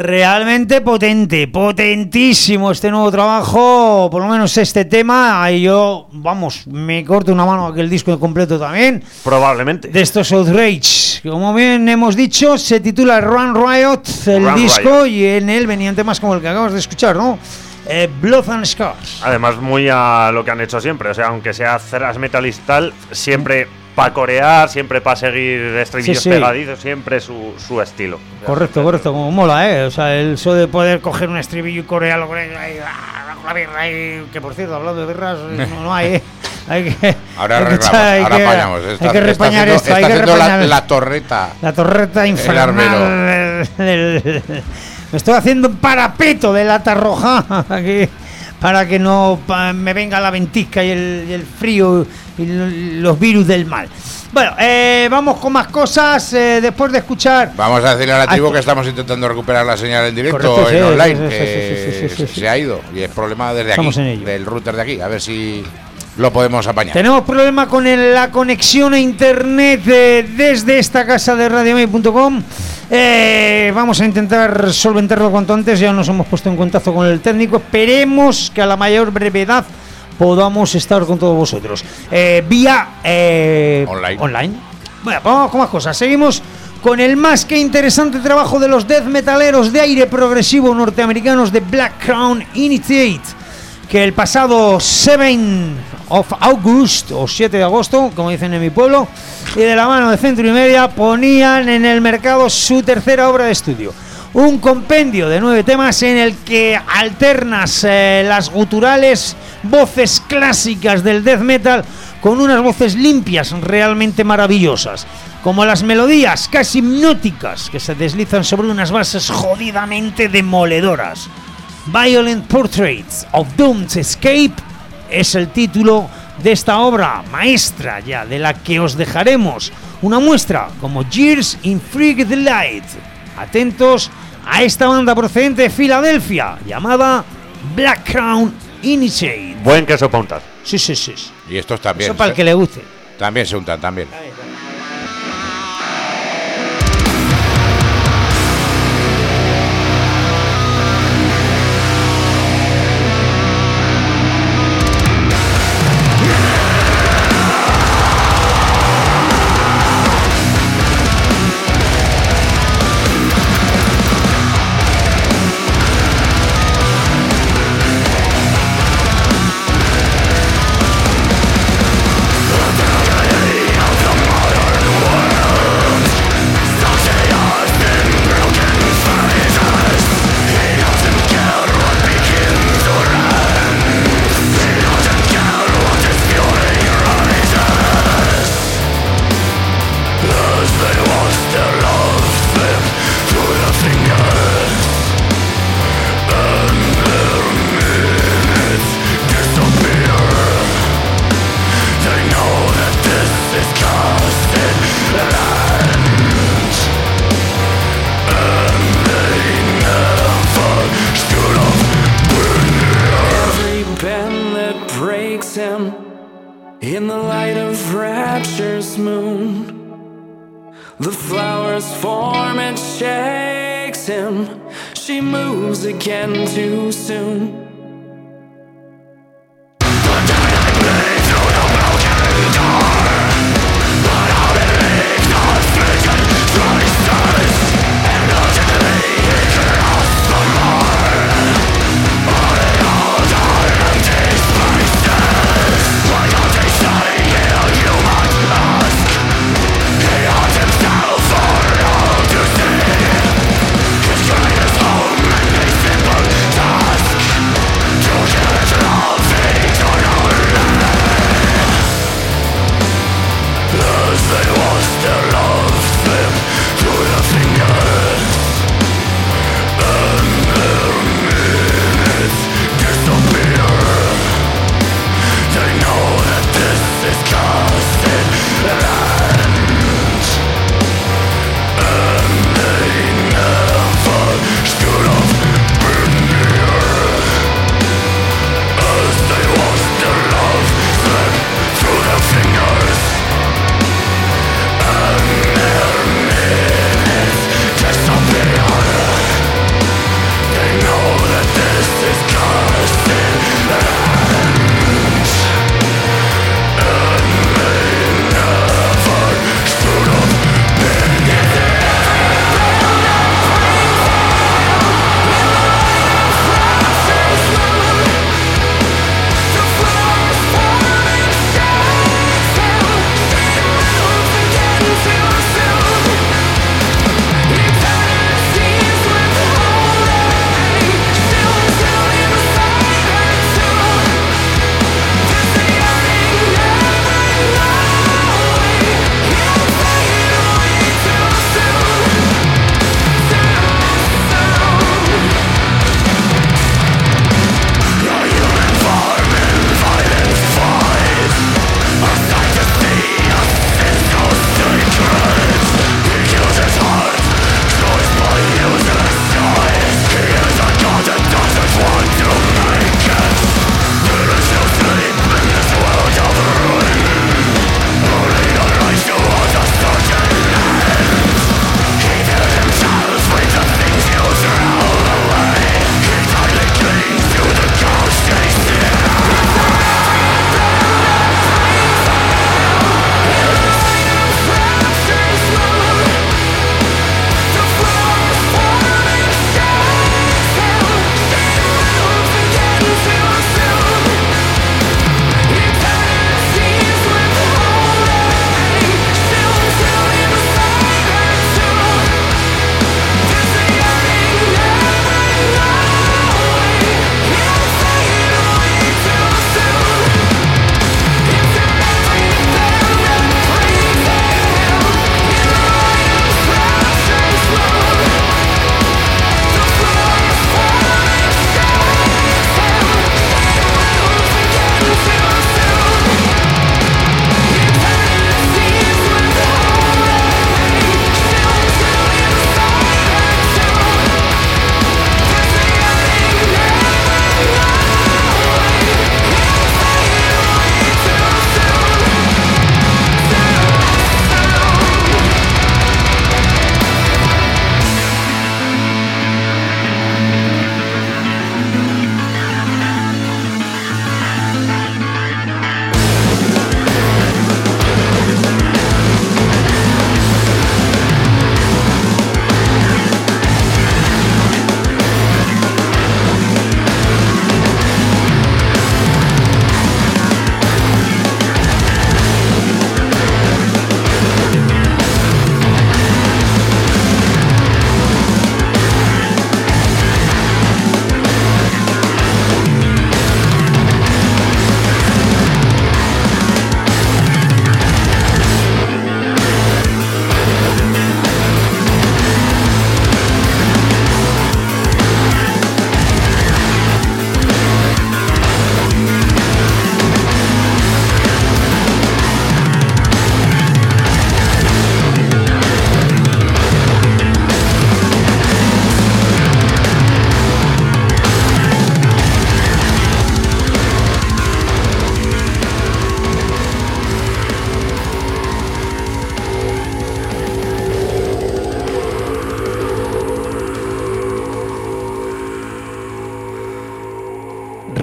realmente potente, potentísimo este nuevo trabajo, por lo menos este tema. Y yo, vamos, me corto una mano a que el disco completo también. Probablemente. De estos Outrage, como bien hemos dicho, se titula Run Riot, el Run disco, Riot. y en él venían temas como el que acabas de escuchar, ¿no? Blood and Scars. Además, muy a lo que han hecho siempre. O sea, aunque sea thrash metal y tal, siempre para corear, siempre para seguir estribillos Sí. pegadizos, siempre su estilo. Correcto, como mola, ¿eh? O sea, el eso de poder coger un estribillo y corearlo con él, ahí, con la birra ahí, que por cierto, hablando de birras, no hay, ¿eh? Hay que, Ahora hay que arreglamos, echar- hay ahora que- apañamos. Hay que repañar esto, hay está que haciendo repañar la torreta. la torreta infernal. Me estoy haciendo un parapeto de lata roja aquí, para que no me venga la ventisca y el frío y los virus del mal. Bueno, vamos con más cosas después de escuchar. Vamos a decirle a la tribu Ay, que estamos intentando recuperar la señal en directo, Correcto, sí, en online, sí, que sí. se ha ido. Y es problema desde Estamos aquí, en ello. del router de aquí. A ver si lo podemos apañar. Tenemos problema con la conexión a internet desde esta casa de RadioMay.com. Vamos a intentar solventarlo cuanto antes. Ya nos hemos puesto en contacto con el técnico. Esperemos que a la mayor brevedad podamos estar con todos vosotros vía online. Bueno, vamos con más cosas. Seguimos con el más que interesante trabajo de los death metaleros de aire progresivo norteamericanos de Black Crown Initiate, que el pasado 7 of August, o 7 de agosto, como dicen en mi pueblo, y de la mano de Centro y Media, ponían en el mercado su tercera obra de estudio. Un compendio de 9 temas en el que alternas las guturales voces clásicas del death metal con unas voces limpias realmente maravillosas, como las melodías casi hipnóticas que se deslizan sobre unas bases jodidamente demoledoras. Violent Portraits of Doomed Escape es el título de esta obra maestra, ya de la que os dejaremos una muestra como Years in Freak Delight. Atentos a esta banda procedente de Filadelfia llamada Black Crown Initiate. Buen queso para untar. Sí. Y estos también. Eso para el que le guste. También se untan, también. In the light of rapture's moon, the flowers form and shakes him. She moves again too soon.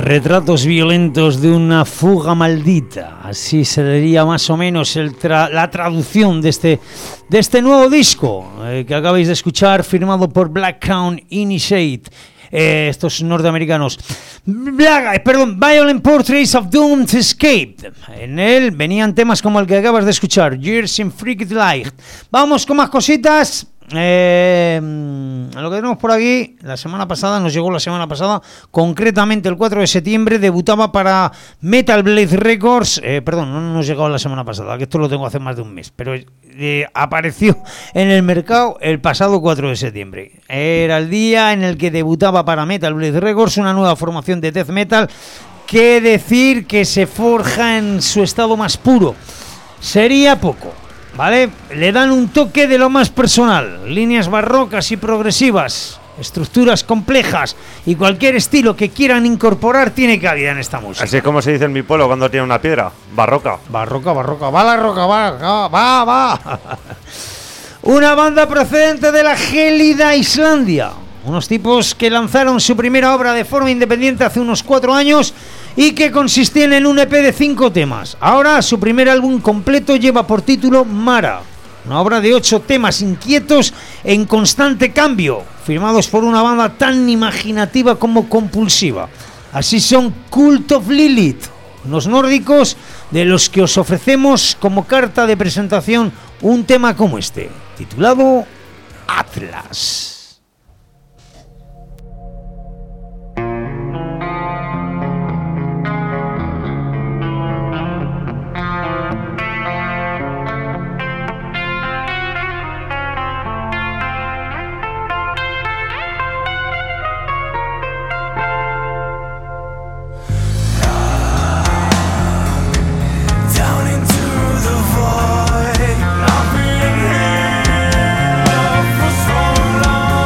Retratos violentos de una fuga maldita. Así se diría más o menos la traducción de este nuevo disco que acabáis de escuchar, firmado por Black Count Initiate. Estos norteamericanos. Violent Portraits of Doomed Escape. En él venían temas como el que acabas de escuchar, Years in Freaked Light. Vamos con más cositas. Lo que tenemos por aquí, nos llegó la semana pasada, concretamente el 4 de septiembre, debutaba para Metal Blade Records, no nos llegó la semana pasada, que esto lo tengo hace más de un mes, pero apareció en el mercado el pasado 4 de septiembre. Era el día en el que debutaba para Metal Blade Records una nueva formación de death metal, que decir que se forja en su estado más puro sería poco. ¿Vale? Le dan un toque de lo más personal, líneas barrocas y progresivas, estructuras complejas y cualquier estilo que quieran incorporar tiene cabida en esta música. Así es como se dice en mi pueblo cuando tiene una piedra, barroca. Barroca, va la roca, va. Una banda procedente de la gélida Islandia, unos tipos que lanzaron su primera obra de forma independiente hace unos 4 años y que consistían en un EP de 5 temas. Ahora su primer álbum completo lleva por título Mara, una obra de 8 temas inquietos en constante cambio, firmados por una banda tan imaginativa como compulsiva. Así son Cult of Lilith, unos nórdicos de los que os ofrecemos como carta de presentación un tema como este, titulado Atlas. For so long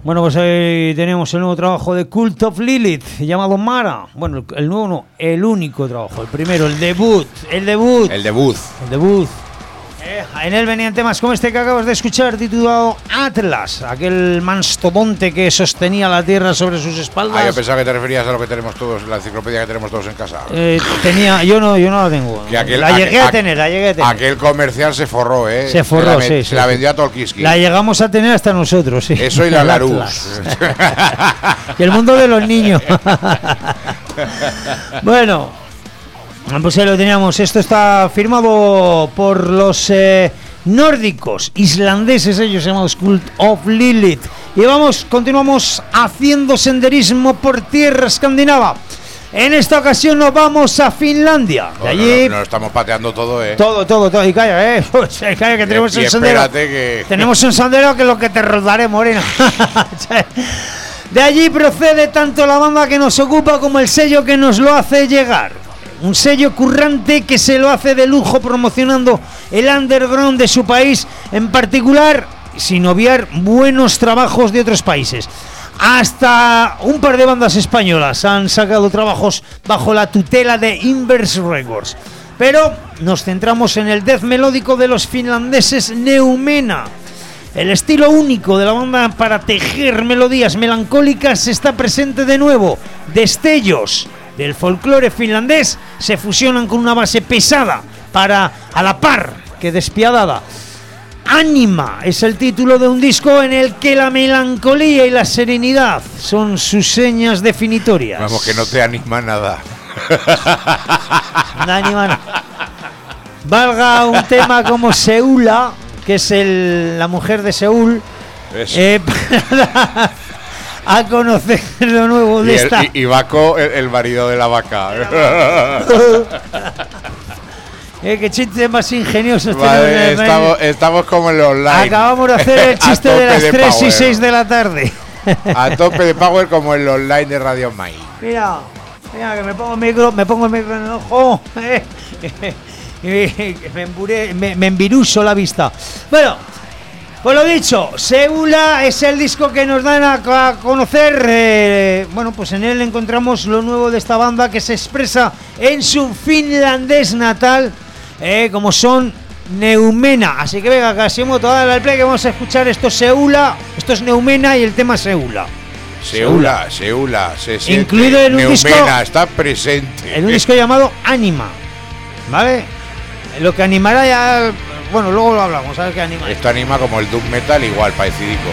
Bueno, pues ahí tenemos el nuevo trabajo de Cult of Lilith, llamado Mara. Bueno, el nuevo no, el único trabajo, el primero, el debut. El debut. En él venían temas como este que acabas de escuchar, titulado Atlas, aquel mastodonte que sostenía la tierra sobre sus espaldas. Yo pensaba que te referías a lo que tenemos todos, la enciclopedia que tenemos todos en casa. Yo no la tengo. La llegué a tener. Aquel comercial se forró, ¿eh? Se forró, sí. Se la vendió a Tolkiski. La llegamos a tener hasta nosotros, sí. Eso y la Larus. Y el mundo de los niños. Bueno, pues ahí lo teníamos. Esto está firmado por los nórdicos, islandeses, ellos llamados Cult of Lilith. Y continuamos haciendo senderismo por tierra escandinava. En esta ocasión nos vamos a Finlandia. De allí nos estamos pateando todo, Todo. Y calla, Pues, calla que tenemos un sendero. Tenemos un sendero que es lo que te rodaré, morena. De allí procede tanto la banda que nos ocupa como el sello que nos lo hace llegar. Un sello currante que se lo hace de lujo promocionando el underground de su país, en particular, sin obviar buenos trabajos de otros países. Hasta un par de bandas españolas han sacado trabajos bajo la tutela de Inverse Records. Pero nos centramos en el death melódico de los finlandeses Neumena. El estilo único de la banda para tejer melodías melancólicas está presente de nuevo. Destellos del folclore finlandés se fusionan con una base pesada a la par que despiadada. Anima es el título de un disco en el que la melancolía y la serenidad son sus señas definitorias. Vamos, que no te anima nada. No anima nada. Valga un tema como Seula, que es la mujer de Seúl, a conocer lo nuevo de esta. Y Baco, el marido de la vaca. Qué chiste más ingenioso. Estamos como en los online. Acabamos de hacer el chiste de las 3 y 6 de la tarde. A tope de power como en los online de Radio Mai. Mira, que me pongo el micro en el ojo. Me enviruso la vista. Bueno, pues lo dicho, Seula es el disco que nos dan a conocer. Pues en él encontramos lo nuevo de esta banda que se expresa en su finlandés natal, como son Neumena. Así que venga, Casimoto, dale al play que vamos a escuchar esto Seula, esto es Neumena y el tema Seula. Seula, se siente. Incluido en un Neumena disco, está presente. En un disco llamado Anima, ¿vale? Lo que animará ya, luego lo hablamos, ¿sabes qué anima? Esto anima como el doom metal, igual, parecidico.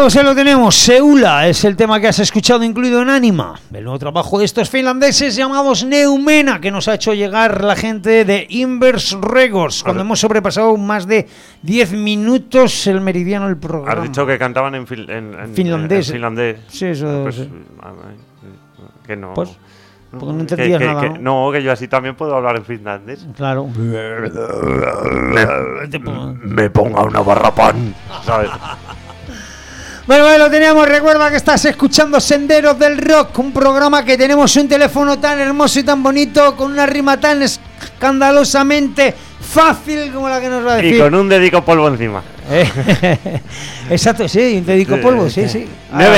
pues ahí lo tenemos. Seula es el tema que has escuchado, incluido en Anima, el nuevo trabajo de estos finlandeses llamados Neumena, que nos ha hecho llegar la gente de Inverse Records, cuando hemos sobrepasado más de 10 minutos el meridiano del programa. Has dicho que cantaban en finlandés. En finlandés. Sí, eso. Pues, sí. que no. Pues, porque no entendías nada, ¿no? No, que yo así también puedo hablar en finlandés. Claro. Me ponga una barra pan, ¿sabes? Bueno, lo teníamos. Recuerda que estás escuchando Senderos del Rock, un programa que tenemos un teléfono tan hermoso y tan bonito, con una rima tan escandalosamente fácil como la que nos va a decir. Y con un dedico polvo encima. Exacto, sí, un dedico polvo, sí.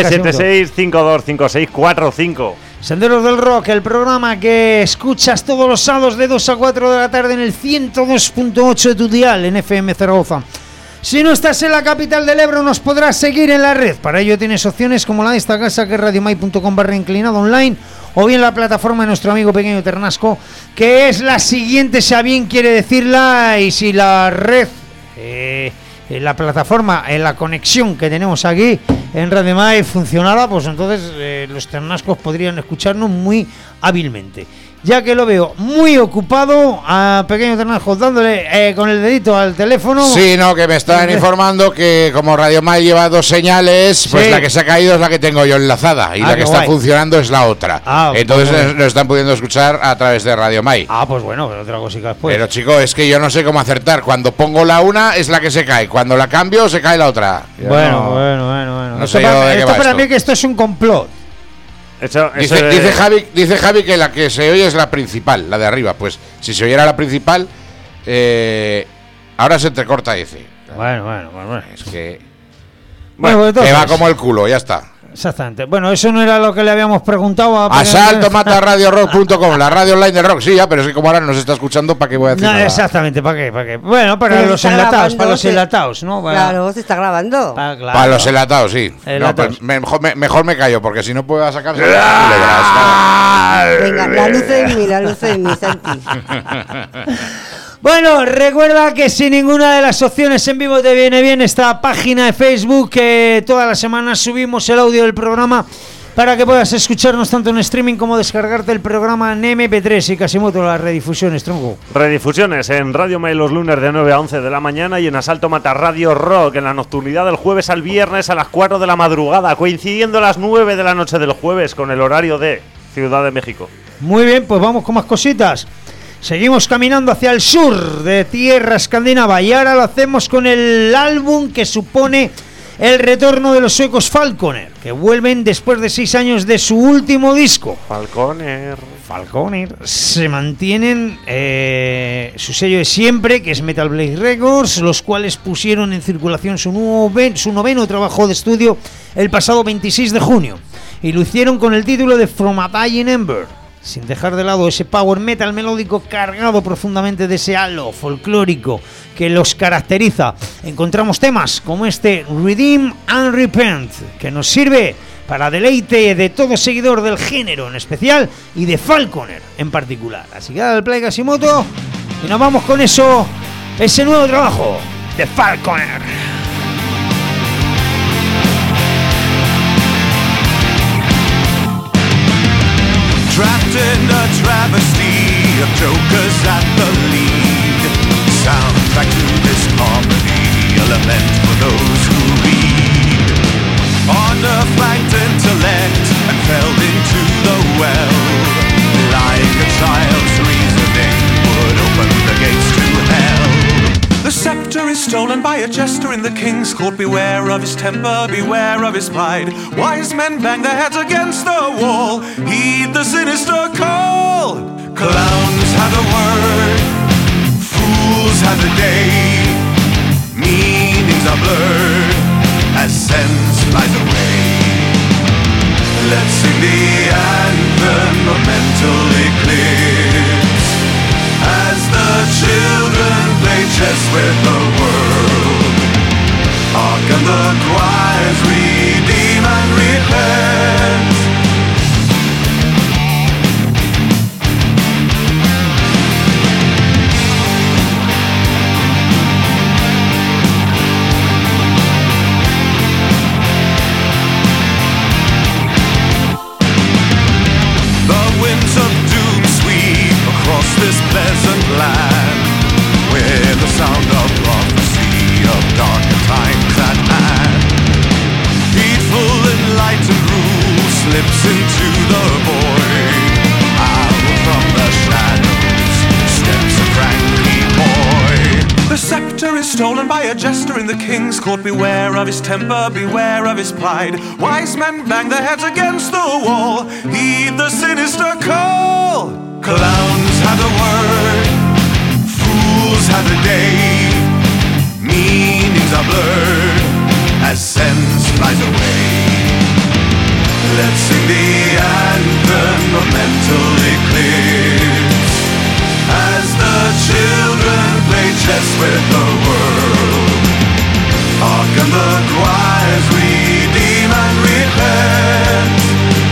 976-525645. Senderos del Rock, el programa que escuchas todos los sábados de 2 a 4 de la tarde en el 102.8 de tu dial en FM Zaragoza. Si no estás en la capital del Ebro, nos podrás seguir en la red. Para ello tienes opciones como la de esta casa, que es radiomai.com/inclinado online, o bien la plataforma de nuestro amigo Pequeño Ternasco, que es la siguiente, si a bien quiere decirla, y si la red, la plataforma, la conexión que tenemos aquí en Radio Mai funcionara, pues entonces los ternascos podrían escucharnos muy hábilmente. Ya que lo veo muy ocupado a Pequeño Ternasco dándole con el dedito al teléfono. Sí, no, que me están informando que como Radio Mai lleva 2 señales, pues sí, la que se ha caído es la que tengo yo enlazada y la que está funcionando es la otra. Entonces pues nos están pudiendo escuchar a través de Radio Mai. Pues bueno, pero otra cosita después. Pero chico, es que yo no sé cómo acertar. Cuando pongo la una es la que se cae, cuando la cambio se cae la otra. Bueno. No sé yo de qué va para esto. mí que esto es un complot. Dice Javi que la que se oye es la principal, la de arriba. Pues si se oyera la principal, ahora se entrecorta ese. Bueno. Es que Bueno, que va como el culo, ya está. Exactamente. Bueno, eso no era lo que le habíamos preguntado a Asaltomatarradiorock.com, la radio online de rock, sí, ya, pero es que como ahora nos está escuchando, ¿para qué voy a decir nada? Exactamente, ¿para qué? Bueno, para Pero los está enlatados, grabando, ¿no? Claro, se está grabando. Para los enlatados, sí. No, pues mejor me callo, porque si no puedo sacarse. Venga, la luz en mí, Santi. Bueno, recuerda que si ninguna de las opciones en vivo te viene bien, esta página de Facebook, que todas las semanas subimos el audio del programa para que puedas escucharnos tanto en streaming como descargarte el programa en MP3 y Casimoto las redifusiones, tronco. Redifusiones en Radio Mai los lunes de 9 a 11 de la mañana y en Asalto Mata Radio Rock en la nocturnidad del jueves al viernes a las 4 de la madrugada, coincidiendo las 9 de la noche del jueves con el horario de Ciudad de México. Muy bien, pues vamos con más cositas. Seguimos caminando hacia el sur de tierra escandinava y ahora lo hacemos con el álbum que supone el retorno de los suecos Falconer, que vuelven después de 6 años de su último disco. Falconer. Se mantienen su sello de siempre, que es Metal Blade Records, los cuales pusieron en circulación su noveno trabajo de estudio el pasado 26 de junio. Y lo hicieron con el título de From a Dying Ember, sin dejar de lado ese power metal melódico cargado profundamente de ese halo folclórico que los caracteriza. Encontramos temas como este Redeem and Repent, que nos sirve para deleite de todo seguidor del género en especial y de Falconer en particular. Así que dale al play, Casimoto, y nos vamos con eso, ese nuevo trabajo de Falconer. Trapped in a travesty of jokers at the lead. Soundtrack to this comedy, a lament for those who read. Honor-flanked intellect and fell into the well. Like a child's reasoning would open the gates to hell. The scepter is stolen by a jester in the king's court. Beware of his temper, beware of his pride. Wise men bang their heads against the wall. Heed the sinister call. Clowns have a word, fools have a day. Meanings are blurred as sense flies away. Let's sing the anthem of mental eclipse as the children play chess with the world. Hearken the choirs, redeem and repent. stolen by a jester in the king's court. Beware of his temper, beware of his pride. Wise men bang their heads against the wall. Heed the sinister call. Clowns have the word, fools have the day. Meanings are blurred as sense flies away. Let's sing the anthem of mental eclipse as the children play chess with the world. Hearken the choirs, redeem and repent.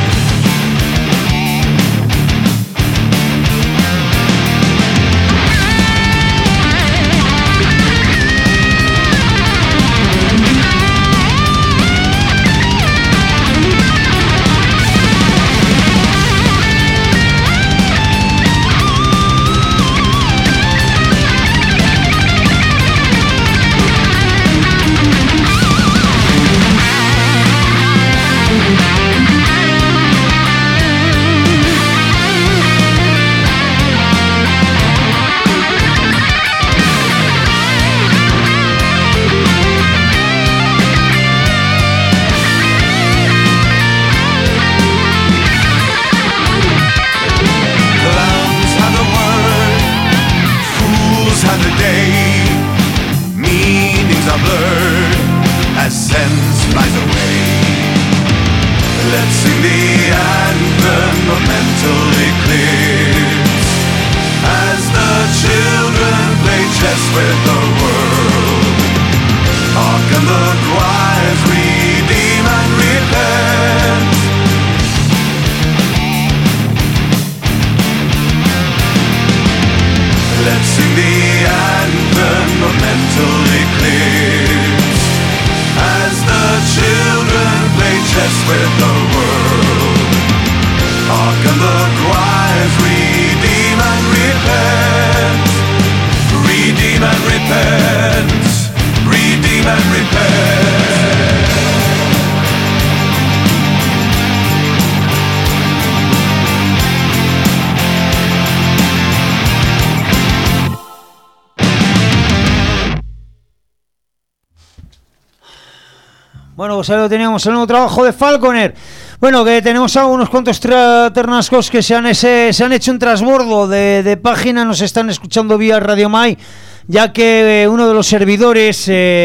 Bueno, pues ahí lo teníamos, el nuevo trabajo de Falconer. Bueno, que tenemos a unos cuantos ternascos que se han hecho un transbordo de página, nos están escuchando vía Radio Mai, ya que uno de los servidores,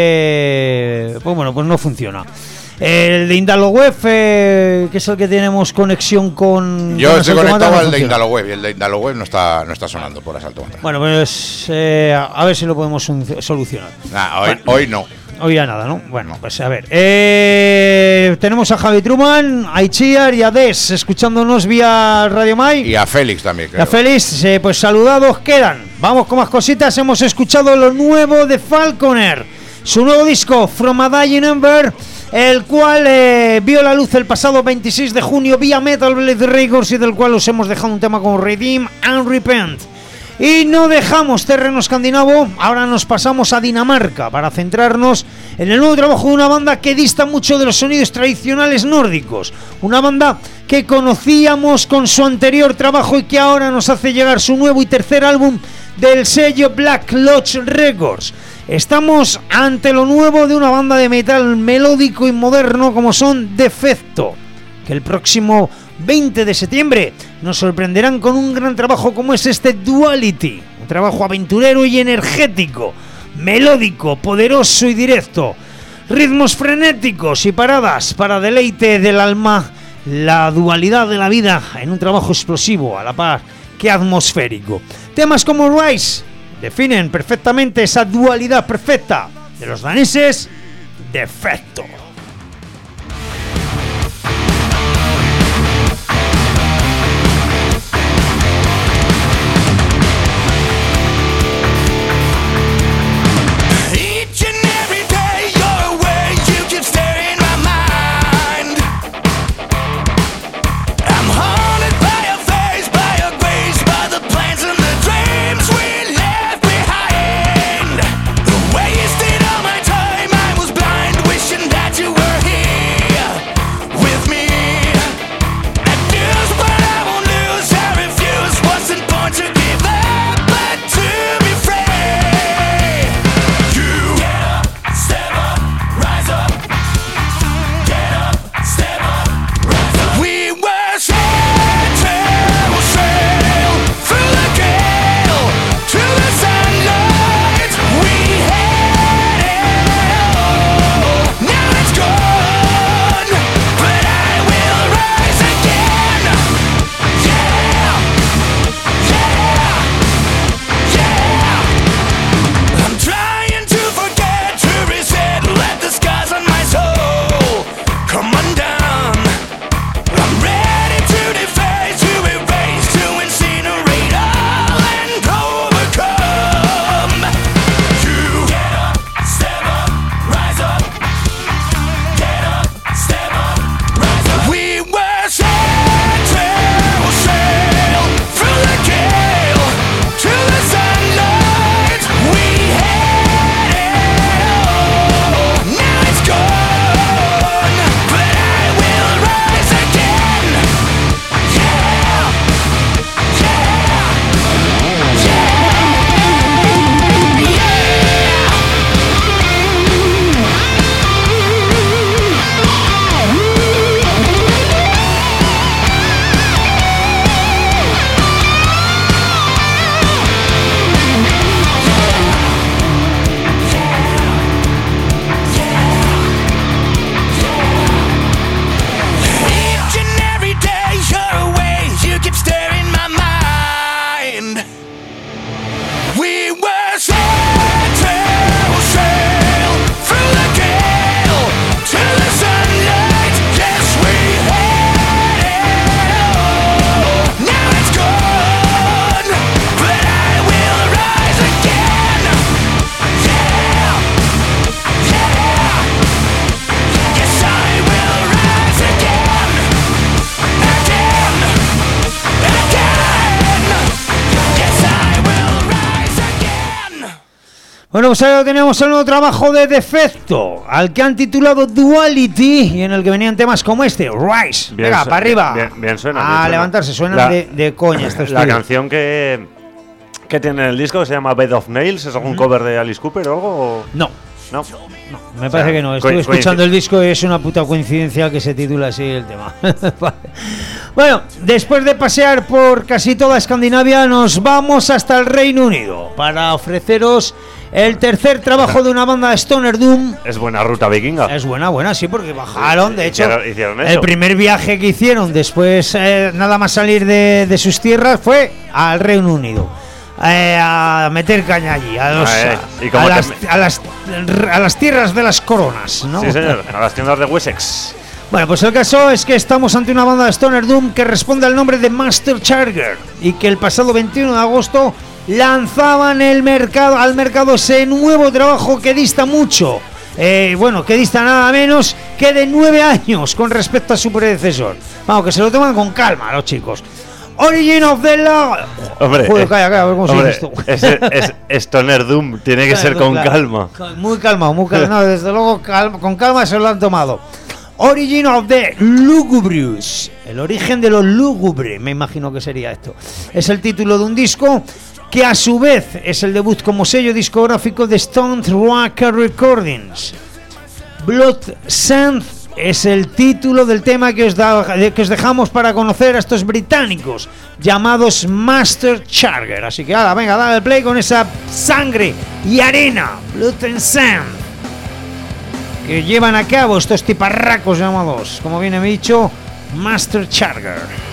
pues no funciona. El de Indaloweb, que es el que tenemos conexión con... Yo estoy conectado al de Indaloweb y el de Indaloweb no está sonando por Asalto Mata. Bueno, pues a ver si lo podemos solucionar. Hoy no. Hoy ya nada, ¿no? Bueno, pues a ver. Tenemos a Javi Truman, a Itziar y a Des escuchándonos vía Radio Mai. Y a Félix también, creo. Y a Félix, pues saludados quedan. Vamos con más cositas. Hemos escuchado lo nuevo de Falconer, su nuevo disco, From a Dying Ember, el cual vio la luz el pasado 26 de junio vía Metal Blade Records, y del cual os hemos dejado un tema como Redeem and Repent. Y no dejamos terreno escandinavo, ahora nos pasamos a Dinamarca para centrarnos en el nuevo trabajo de una banda que dista mucho de los sonidos tradicionales nórdicos. Una banda que conocíamos con su anterior trabajo y que ahora nos hace llegar su nuevo y tercer álbum del sello Black Lodge Records. Estamos ante lo nuevo de una banda de metal melódico y moderno como son Defecto, que el próximo 20 de septiembre nos sorprenderán con un gran trabajo como es este Duality, un trabajo aventurero y energético, melódico, poderoso y directo, ritmos frenéticos y paradas para deleite del alma, la dualidad de la vida en un trabajo explosivo a la par que atmosférico. Temas como Rise definen perfectamente esa dualidad perfecta de los daneses Defecto. That Bueno, pues ahora tenemos el nuevo trabajo de Defecto, al que han titulado Duality, y en el que venían temas como este, Rise. Bien, Venga, para arriba. Bien suena. A bien suena. levantarse, suena de coña. La canción que tiene en el disco se llama Bed of Nails. ¿Es algún cover de Alice Cooper o algo? No, No. me parece que no. Estuve escuchando el disco y es una puta coincidencia que se titula así el tema. Vale. Bueno, después de pasear por casi toda Escandinavia, nos vamos hasta el Reino Unido para ofreceros el tercer trabajo de una banda de Stoner Doom. Es buena ruta vikinga. Es buena, sí, porque bajaron. De hecho, hicieron eso. el primer viaje que hicieron después, nada más salir de sus tierras, fue al Reino Unido. A meter caña allí, a las tierras de las coronas, ¿no? Sí, señor, a las tiendas de Wessex. Bueno, pues el caso es que estamos ante una banda de Stoner Doom que responde al nombre de Master Charger y que el pasado 21 de agosto lanzaban al mercado ese nuevo trabajo que dista mucho, que dista nada menos que de 9 años con respecto a su predecesor. Vamos, que se lo toman con calma los chicos. Origin of the Law. Hombre, joder, calla, a ver cómo se dice esto. Es Stoner Doom, tiene que ser con calma. Muy calma. No, desde luego con calma se lo han tomado. Origin of the Lugubrious, el origen de lo lúgubre, me imagino que sería esto. Es el título de un disco que a su vez es el debut como sello discográfico de Stone Rocker Recordings. Blood Sand es el título del tema que os dejamos para conocer a estos británicos llamados Master Charger. Así que ahora, venga, dale el play con esa sangre y arena, Blood and Sand, que llevan a cabo estos tiparracos llamados, como bien he dicho, Master Charger.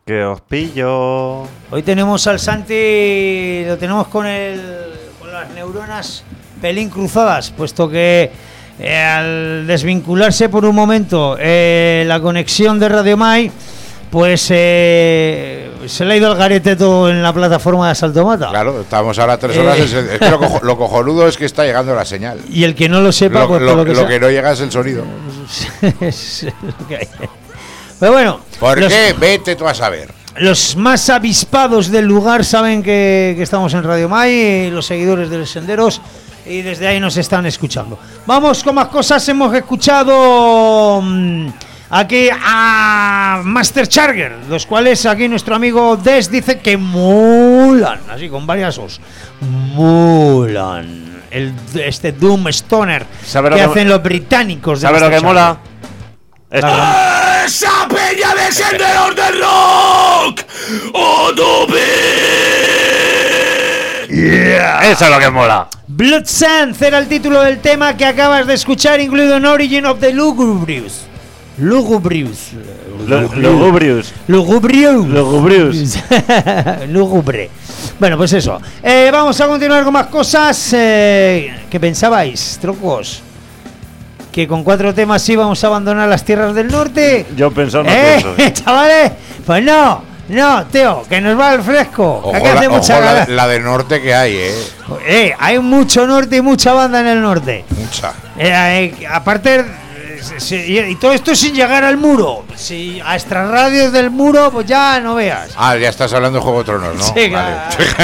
Que os pillo. Hoy tenemos al Santi, lo tenemos con las neuronas pelín cruzadas, puesto que al desvincularse por un momento la conexión de Radio Mai, pues se le ha ido al garete todo en la plataforma de Asalto Mata. Claro, estamos ahora 3 horas. Es que lo cojonudo es que está llegando la señal. Y el que no lo sepa, pues por lo que no llega es el sonido. Es lo que hay. Pero bueno. ¿Por qué? Vete tú a saber. Los más avispados del lugar saben que estamos en Radio Mai, los seguidores de los senderos, y desde ahí nos están escuchando. Vamos con más cosas. Hemos escuchado aquí a Master Charger, los cuales aquí nuestro amigo Des dice que molan, así con varias os. Molan. Este Doom Stoner que hacen los británicos. ¿Sabes lo que mola? ¡Esa peña de senderos del rock! ¡Oh, Yeah. Eso es lo que mola. Blood Sands era el título del tema que acabas de escuchar, incluido en Origin of the Lugubrious. Lugubrious. Lúgubre. Bueno, pues eso. Vamos a continuar con más cosas. ¿Qué pensabais, trocos? ¿Que con 4 temas íbamos a abandonar las tierras del norte? Yo pienso, no pienso. Chavales, pues no, Teo, que nos va al fresco. Ojo, que hace mucha la del norte que hay, hay mucho norte y mucha banda en el norte. Mucha. Aparte, y todo esto sin llegar al muro. Si a extrarradios del muro, pues ya no veas. Ah, ya estás hablando de Juego de Tronos, ¿no? Sí, vale.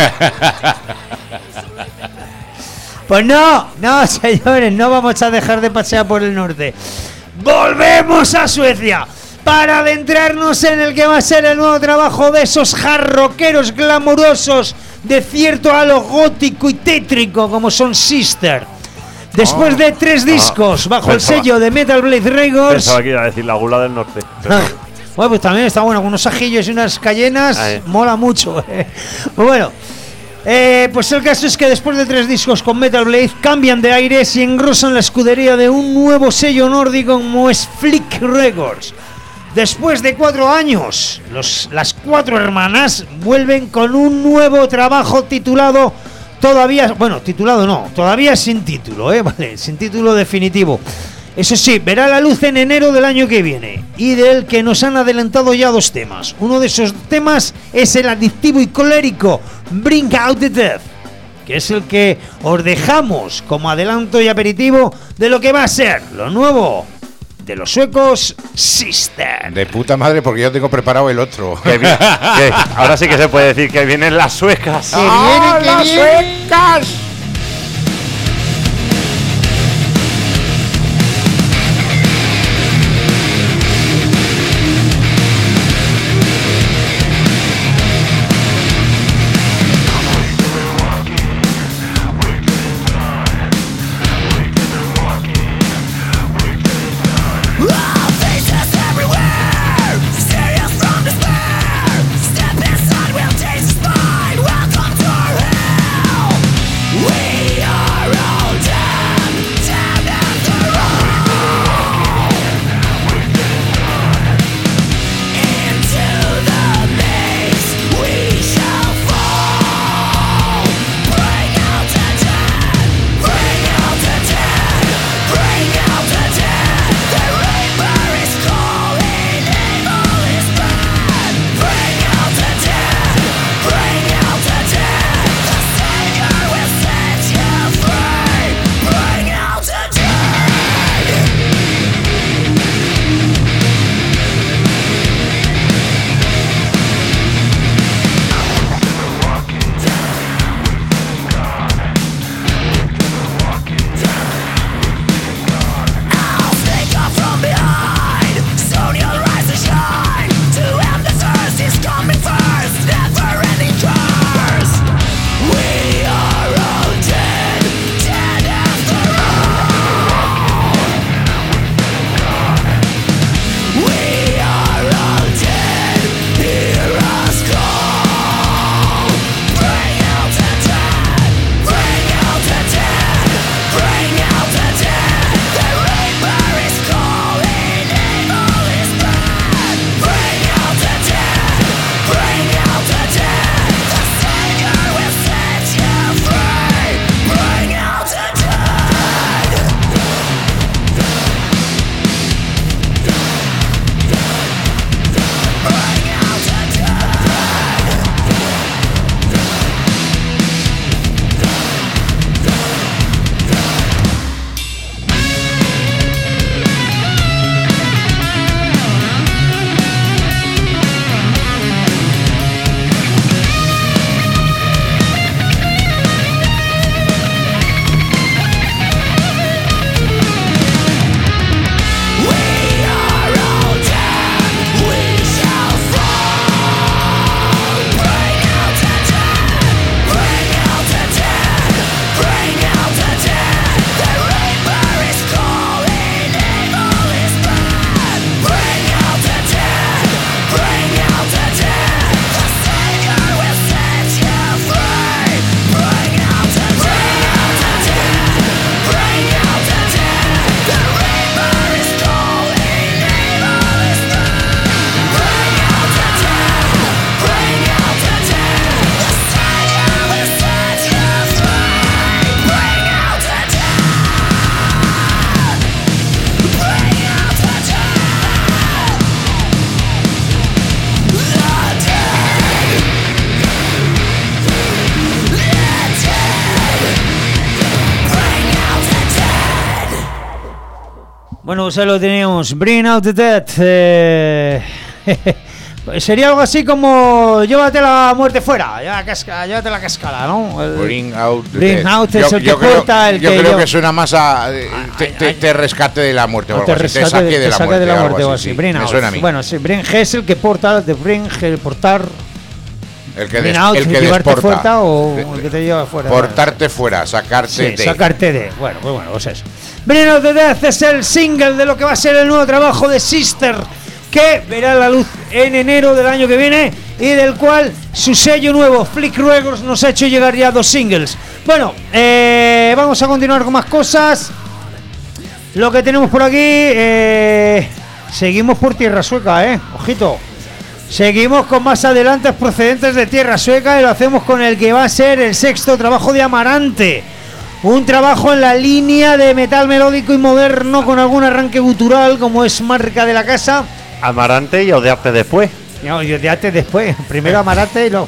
Pues no, señores, no vamos a dejar de pasear por el norte. Volvemos a Suecia para adentrarnos en el que va a ser el nuevo trabajo de esos hard-rockeros glamurosos de cierto halo gótico y tétrico como son Sister. Después de 3 discos bajo el sello de Metal Blade Records. Pensaba que iba a decir la Gula del Norte. Bueno, pues también está bueno, con unos ajillos y unas cayenas. Mola mucho. Pues bueno. Pues el caso es que después de 3 discos con Metal Blade cambian de aires y engrosan la escudería de un nuevo sello nórdico como es Flick Records. Después de 4 años, las 4 hermanas vuelven con un nuevo trabajo titulado todavía sin título, vale, sin título definitivo. Eso sí, verá la luz en enero del año que viene, y del que nos han adelantado ya 2 temas. Uno de esos temas es el adictivo y colérico Bring Out the Death, que es el que os dejamos como adelanto y aperitivo de lo que va a ser lo nuevo de los suecos Sister. De puta madre, porque yo tengo preparado el otro. Ahora sí que se puede decir que vienen las suecas. ¡Que vienen las suecas! Welcome to hell! Bueno, pues ahí lo teníamos. Bring Out the Dead. Sería algo así como llévate la muerte fuera, llévate la cascada, ¿no? Bring Out the Bring Dead. Out es el que corta, el yo que creo lleva. que suena más a te rescate de la muerte, o algo así, te saque de la muerte, algo o así, así. sí. Bring Me Out. suena a mí. Bueno, sí, Bring es el que porta, de Bring, el portar. El que, Bring Out, el que llevarte desporta. fuera o el que te lleva fuera. Portarte fuera, sacarte Sí, de. sacarte de. Bueno, pues eso. Bring Out the Death es el single de lo que va a ser el nuevo trabajo de Sister, que verá la luz en enero del año que viene y del cual su sello nuevo, Flick Records, nos ha hecho llegar ya 2 singles. Bueno, vamos a continuar con más cosas. Lo que tenemos por aquí, seguimos por Tierra Sueca, ojito. Seguimos con más adelantos procedentes de Tierra Sueca y lo hacemos con el que va a ser el 6º trabajo de Amarante. Un trabajo en la línea de metal melódico y moderno con algún arranque gutural como es marca de la casa. Amarante y Odiarte después. No, odiarte después. Primero Amarante y luego...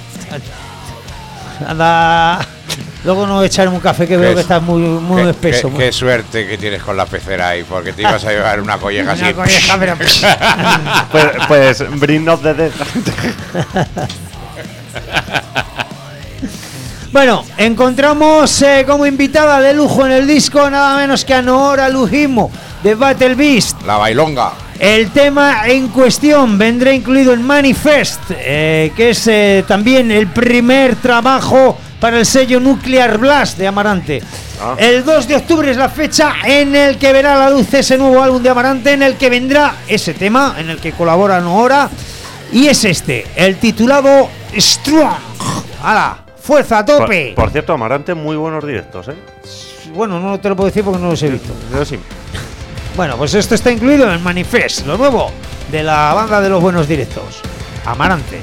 Anda... Luego nos echaremos un café que veo que está muy espeso. Qué suerte que tienes con la pecera ahí, porque te ibas a llevar una colleja así. Una colleja, pero... pues Bring Out the Dead. Bueno, encontramos como invitada de lujo en el disco nada menos que a Noora Lujimo de Battle Beast. La bailonga. El tema en cuestión vendrá incluido en Manifest, que es también el primer trabajo para el sello Nuclear Blast de Amarante. El 2 de octubre es la fecha en el que verá la luz ese nuevo álbum de Amarante, en el que vendrá ese tema, en el que colabora Noora, y es este, el titulado Strong. ¡Hala! ¡Fuerza a tope! Por cierto, Amarante, muy buenos directos, ¿eh? Bueno, no te lo puedo decir porque no los he visto. Yo sí. Bueno, pues esto está incluido en Manifest, lo nuevo de la banda de los buenos directos, Amarante.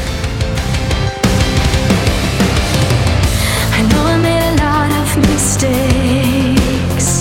I know I made a lot of mistakes.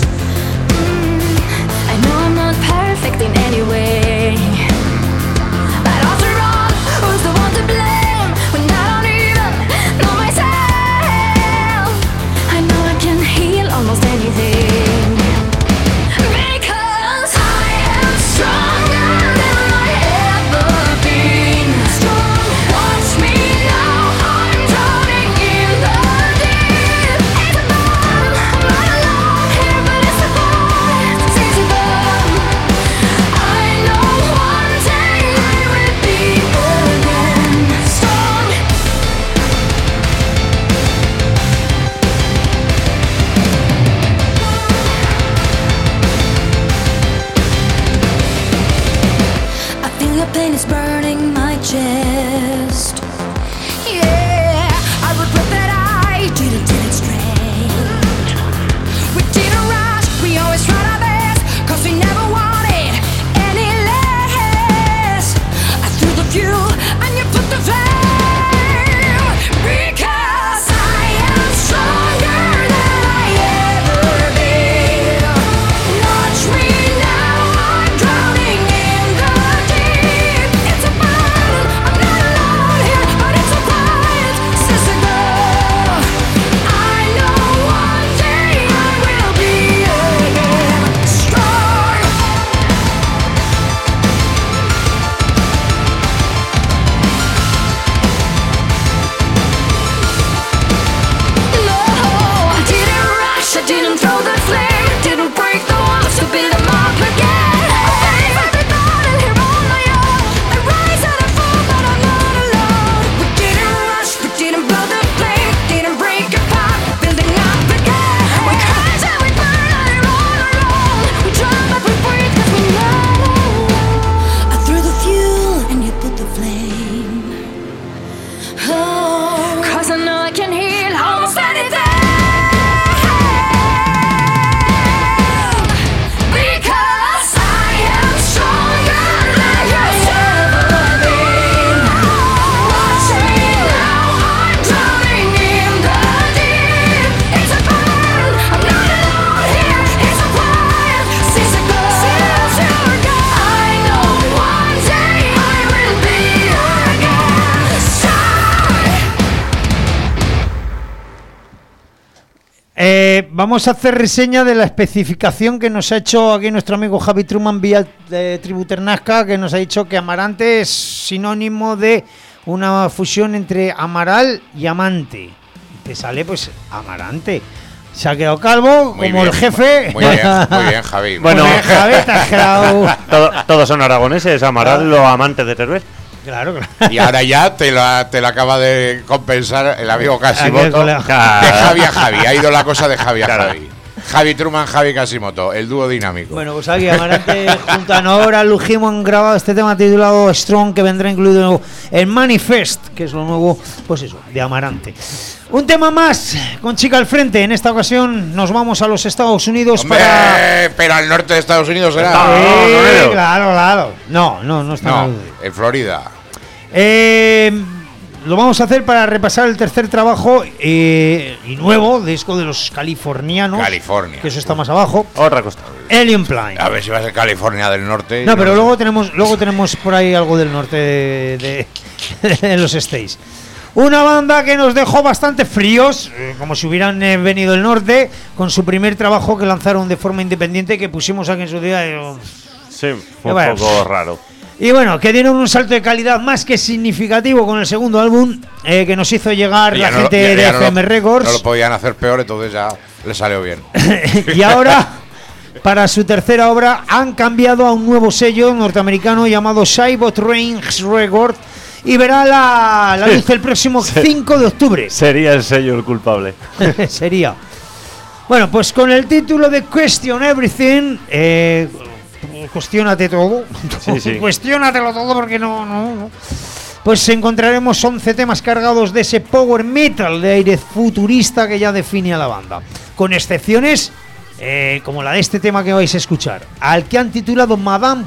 I know I'm not perfect in any way. But after all, who's the one to blame when I don't even know myself? I know I can heal almost anything. Because I am stronger than I ever been. Strong, watch me now, I'm drowning in the deep. It's a bomb, I'm not alone here, but it's a bomb, it's easy bomb. I know one day I will be again strong. I feel your pain is burning my chest. Yeah, I regret that I didn't get it straight. We didn't rush, we always tried our best, 'cause we never wanted any less. I threw the fuel and you put the flame. Because I am stronger than I ever been. Watch me now, I'm drowning in the deep. It's a battle, I'm not alone here, but it's a fight, sister girl. I know one day I will be again strong. No, I didn't rush, I didn't throw the flame, didn't break the walls to build them up again. I face every battle here on my own. I rise and I fall, but I'm not alone. We didn't rush, we didn't blow the flame, didn't break apart, building up again. We crash and we burn and we're on our own. We try but we breathe 'cause we know. I threw the fuel and you put the flame. Oh, 'cause I know I can heal almost anything. Because I am stronger than I've ever been. Watch me now, I'm drowning in the deep. It's a battle, I'm not alone here. It's a fight, sister girl. I know one day I will be again strong. vamos a hacer reseña de la especificación que nos ha hecho aquí nuestro amigo Javi Truman vía Tributer Nazca, que nos ha dicho que Amarante es sinónimo de una fusión entre Amaral y Amante. Y te sale pues Amarante. Se ha quedado calvo, Muy como bien, el jefe. Muy bien, Javi. Bueno. Muy bien, Javi, te has quedado. Todos son aragoneses, Amaral, los amantes de Teruel. Claro, claro. Y ahora ya te la acaba de compensar el amigo Casimoto. colega. De Javi a Javi. Ha ido la cosa de Javi a Claro. Javi. Javi Truman, Javi Casimoto, el dúo dinámico. Bueno, pues aquí Amarante junto a Nora Lujimo han grabado este tema titulado Strong, que vendrá incluido en Manifest, que es lo nuevo, pues eso, de Amarante. Un tema más con Chica al frente. En esta ocasión nos vamos a los Estados Unidos Hombre, para. pero al norte de Estados Unidos será. Sí, claro. No está No, mal. en Florida. Lo vamos a hacer para repasar el tercer trabajo y nuevo disco de los californianos. California. Que eso está más abajo. Otra cosa. Alien Plane. A ver si va a ser California del norte. No, pero luego tenemos por ahí algo del norte de los States. Una banda que nos dejó bastante fríos, como si hubieran venido del norte, con su primer trabajo que lanzaron de forma independiente, que pusimos aquí en su día. Sí, fue Bueno. un poco raro. Y bueno, que dieron un salto de calidad más que significativo con el segundo álbum que nos hizo llegar la gente de FM Records. No lo podían hacer peor, entonces ya le salió bien. Y ahora, para su tercera obra, han cambiado a un nuevo sello norteamericano llamado Cybot Range Records y verá la luz el próximo 5 de octubre. Sería el sello el culpable. Sería. Bueno, pues con el título de Question Everything, cuestiónate todo. Sí. Cuestiónatelo todo porque no. Pues encontraremos 11 temas cargados de ese power metal de aire futurista que ya define a la banda. Con excepciones como la de este tema que vais a escuchar, al que han titulado Madame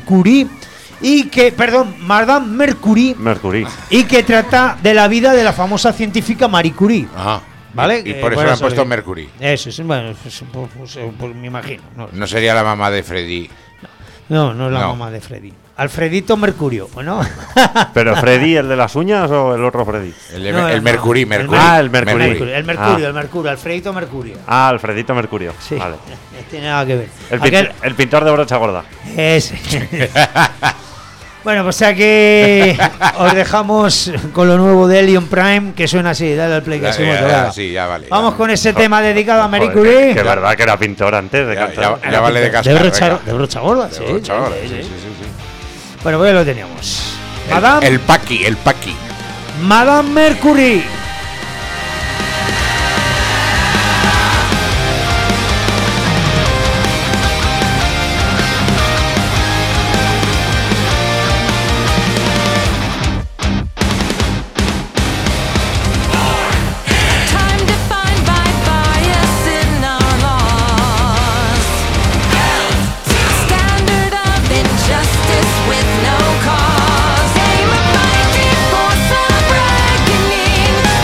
Mercury, y que trata de la vida de la famosa científica Marie Curie. Ajá. ¿Vale? Y por eso le han puesto le- Mercury. Eso es, bueno, pues me imagino. No sería la mamá de Freddy. No es la No. mamá de Freddy. Alfredito Mercurio, ¿no? ¿Pero Freddy, el de las uñas o el otro Freddy? No, El Mercury. el Ah, el Mercury. El Mercurio, Alfredito Mercurio. Ah, Alfredito Mercurio. Sí, Vale. no tiene nada que ver. El pintor de brocha gorda. Ese. Bueno, pues aquí os dejamos con lo nuevo de Alien Prime, que suena así. Dale al play, que así Sí, ya vale. Vamos con ese tema dedicado a Marie Joder, Curie. que verdad que era pintor antes de Ya, cantar. ya vale de cascar. venga. De brocha gorda, De sí. brocha gorda, sí. sí. Bueno, pues ya lo teníamos. El Paqui. Madame Mercury. Time defined by bias in our laws. Standard of injustice with no cause. Aim a fighting for some reckoning.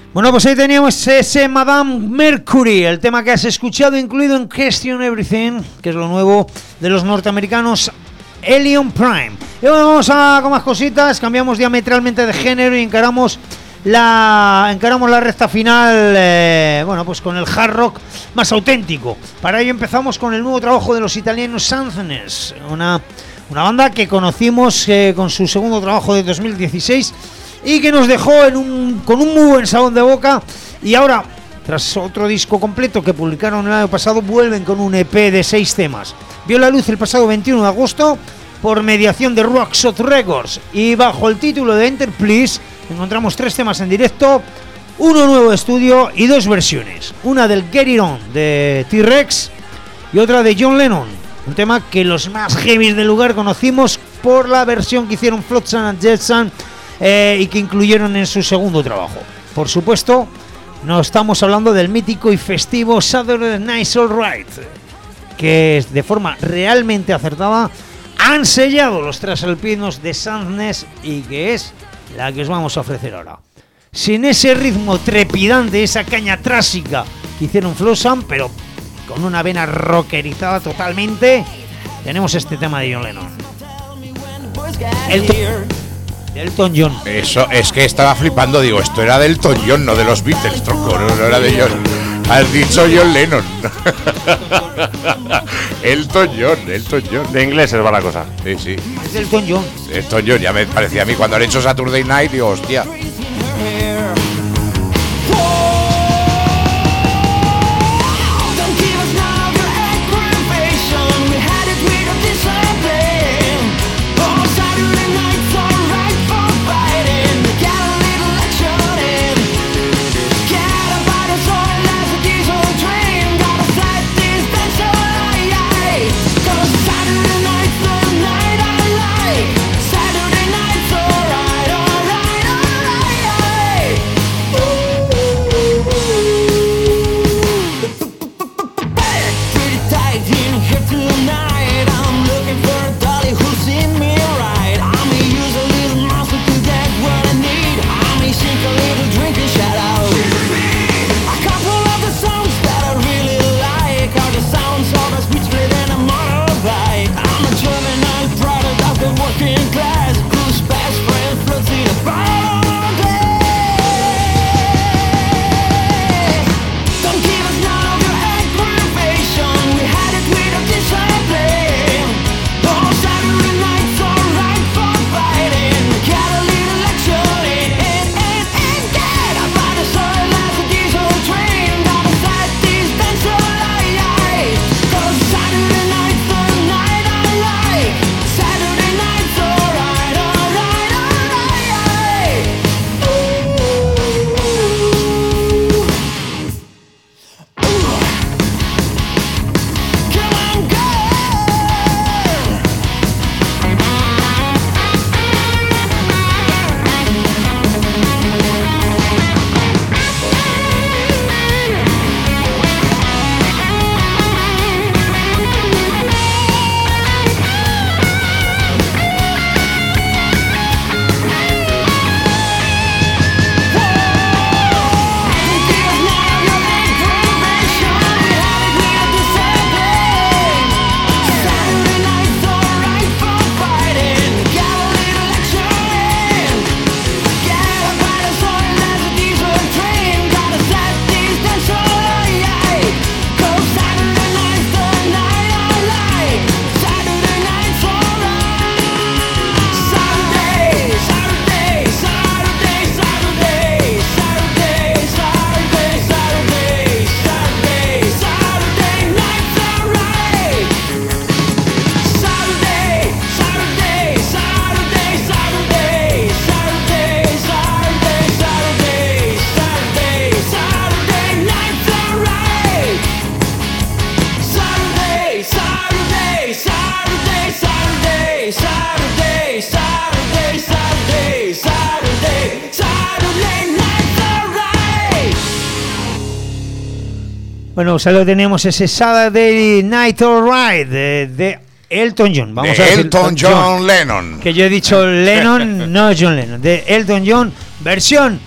Bueno, pues ahí teníamos ese Madame Mercury, el tema que has escuchado, incluido en Question Everything, que es lo nuevo de los norteamericanos Helium Prime. Y bueno, vamos con más cositas, cambiamos diametralmente de género y encaramos la recta final, bueno, pues con el hard rock más auténtico. Para ello empezamos con el nuevo trabajo de los italianos Sanznes, una banda que conocimos con su segundo trabajo de 2016 y que nos dejó con un muy buen sabor de boca, y ahora, tras otro disco completo que publicaron el año pasado, vuelven con un EP de 6 temas. Vio la luz el pasado 21 de agosto por mediación de Rockshot Records, y bajo el título de Enter Please encontramos 3 temas en directo, uno nuevo de estudio y 2 versiones, una del Get It On de T-Rex y otra de John Lennon, un tema que los más heavies del lugar conocimos por la versión que hicieron Flotsam and Jetsam y que incluyeron en su segundo trabajo. Por supuesto, no estamos hablando del mítico y festivo Saturday Night's Alright, que de forma realmente acertada han sellado los trasalpinos de Sanznes y que es la que os vamos a ofrecer ahora. Sin ese ritmo trepidante, esa caña trásica que hicieron Flotsam, pero con una vena rockerizada totalmente, tenemos este tema de John Lennon. Elton John. Eso es que estaba flipando, digo, esto era del Elton John, no de los Beatles, tronco, no era de John. Has dicho John Lennon. Elton John. De ingleses va la cosa. Sí, sí. Es Elton John. Elton John, ya me parecía a mí cuando han hecho Saturday Night, digo, hostia. Bueno, solo tenemos ese Saturday Night Alright de Elton John. Vamos a decir Elton John Lennon. Que yo he dicho Lennon, no John Lennon. De Elton John, versión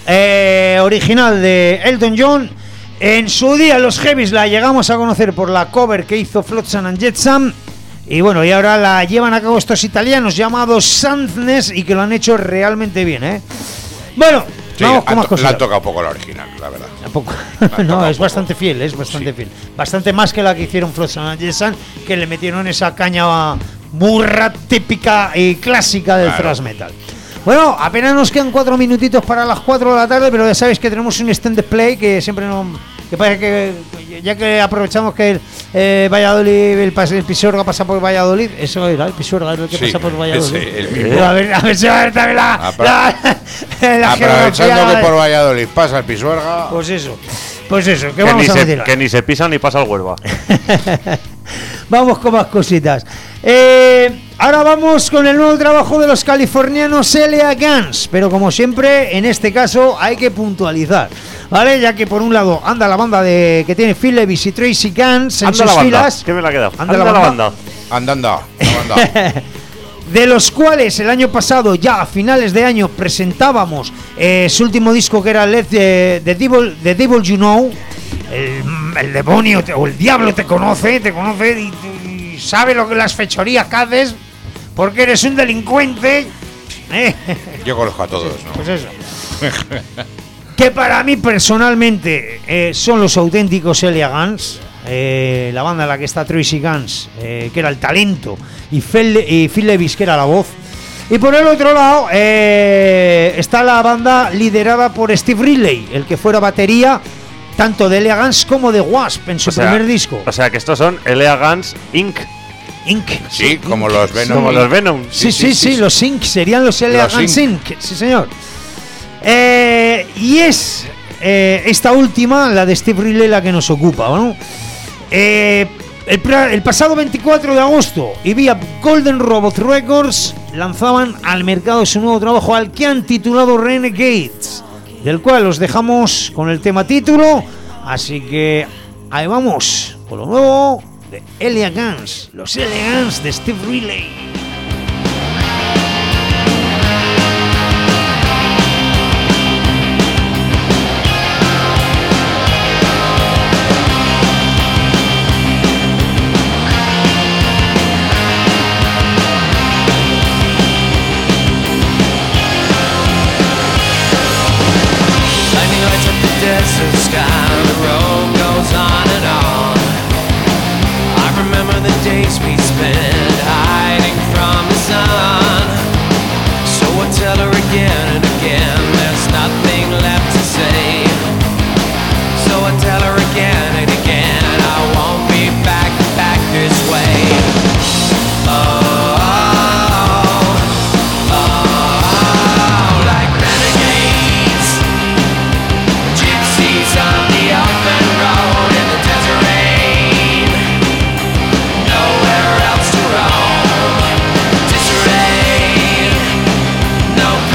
original de Elton John. En su día los Heavies la llegamos a conocer por la cover que hizo Flotsam and Jetsam. Y bueno, y ahora la llevan a cabo estos italianos llamados Sandness y que lo han hecho realmente bien, ¿eh? Bueno, Sí, vamos con más la cosas. han tocado poco la original, la verdad. Tampoco. Han No, tocado es poco. bastante fiel, es bastante fiel. Bastante más que la que hicieron Flotsam and Jetsam, que le metieron esa caña burra típica y clásica del Claro. thrash metal. Bueno, apenas nos quedan 4 minutitos para las 4 de la tarde, pero ya sabéis que tenemos un extended play que siempre nos... Que parece que, ya que aprovechamos que el Valladolid, el Pisuerga pasa por Valladolid, eso era, el Pisuerga es el que Sí, pasa por Valladolid. ese, el mismo. Pero a ver si va a ver también la Aprovechando geografía. que por Valladolid pasa el Pisuerga. Pues eso, que Que vamos ni, a se, continuar. que ni se pisa ni pasa el Huelva. Vamos con más cositas. Ahora vamos con el nuevo trabajo de los californianos L.A. Guns, pero como siempre, en este caso hay que puntualizar, ¿vale? Ya que por un lado anda la banda que tiene Phil Levis y Tracy Guns en Anda sus la banda. filas, ¿Qué me la ha quedado? Anda Anda la la banda. banda. Andando. de los cuales el año pasado, ya a finales de año, presentábamos su último disco que era The Devil You Know. El demonio o el diablo te conoce y sabe lo que las fechorías que haces porque eres un delincuente. Yo conozco a todos, ¿no? Pues eso. Que para mí personalmente son los auténticos L.A. Guns, la banda en la que está Tracy Guns, que era el talento, y Phil Levis, que era la voz. Y por el otro lado está la banda liderada por Steve Ridley, el que fuera batería tanto de L.A. Guns como de Wasp en su primer disco. O sea que estos son L.A. Guns Inc. Sí, como los Venom. Como los Venom. Sí, los Inc. serían los L.A. Los Guns Inc. Inc. Sí, señor. Y es esta última, la de Steve Ridley, la que nos ocupa, ¿no? El pasado 24 de agosto y vía Golden Robot Records lanzaban al mercado su nuevo trabajo, al que han titulado Renegades, del cual os dejamos con el tema título. Así que ahí vamos con lo nuevo de L.A. Guns, los L.A. Guns de Steve Ridley. Lightning lights up the desert sky, the road goes on and on. I remember the days we spent hiding from the sun. So I tell her again and again, there's nothing left to say. So I tell her again and again, I won't be back this way. Like renegades, gypsies on the open road in the desert rain. Nowhere else to roam. Disarray, no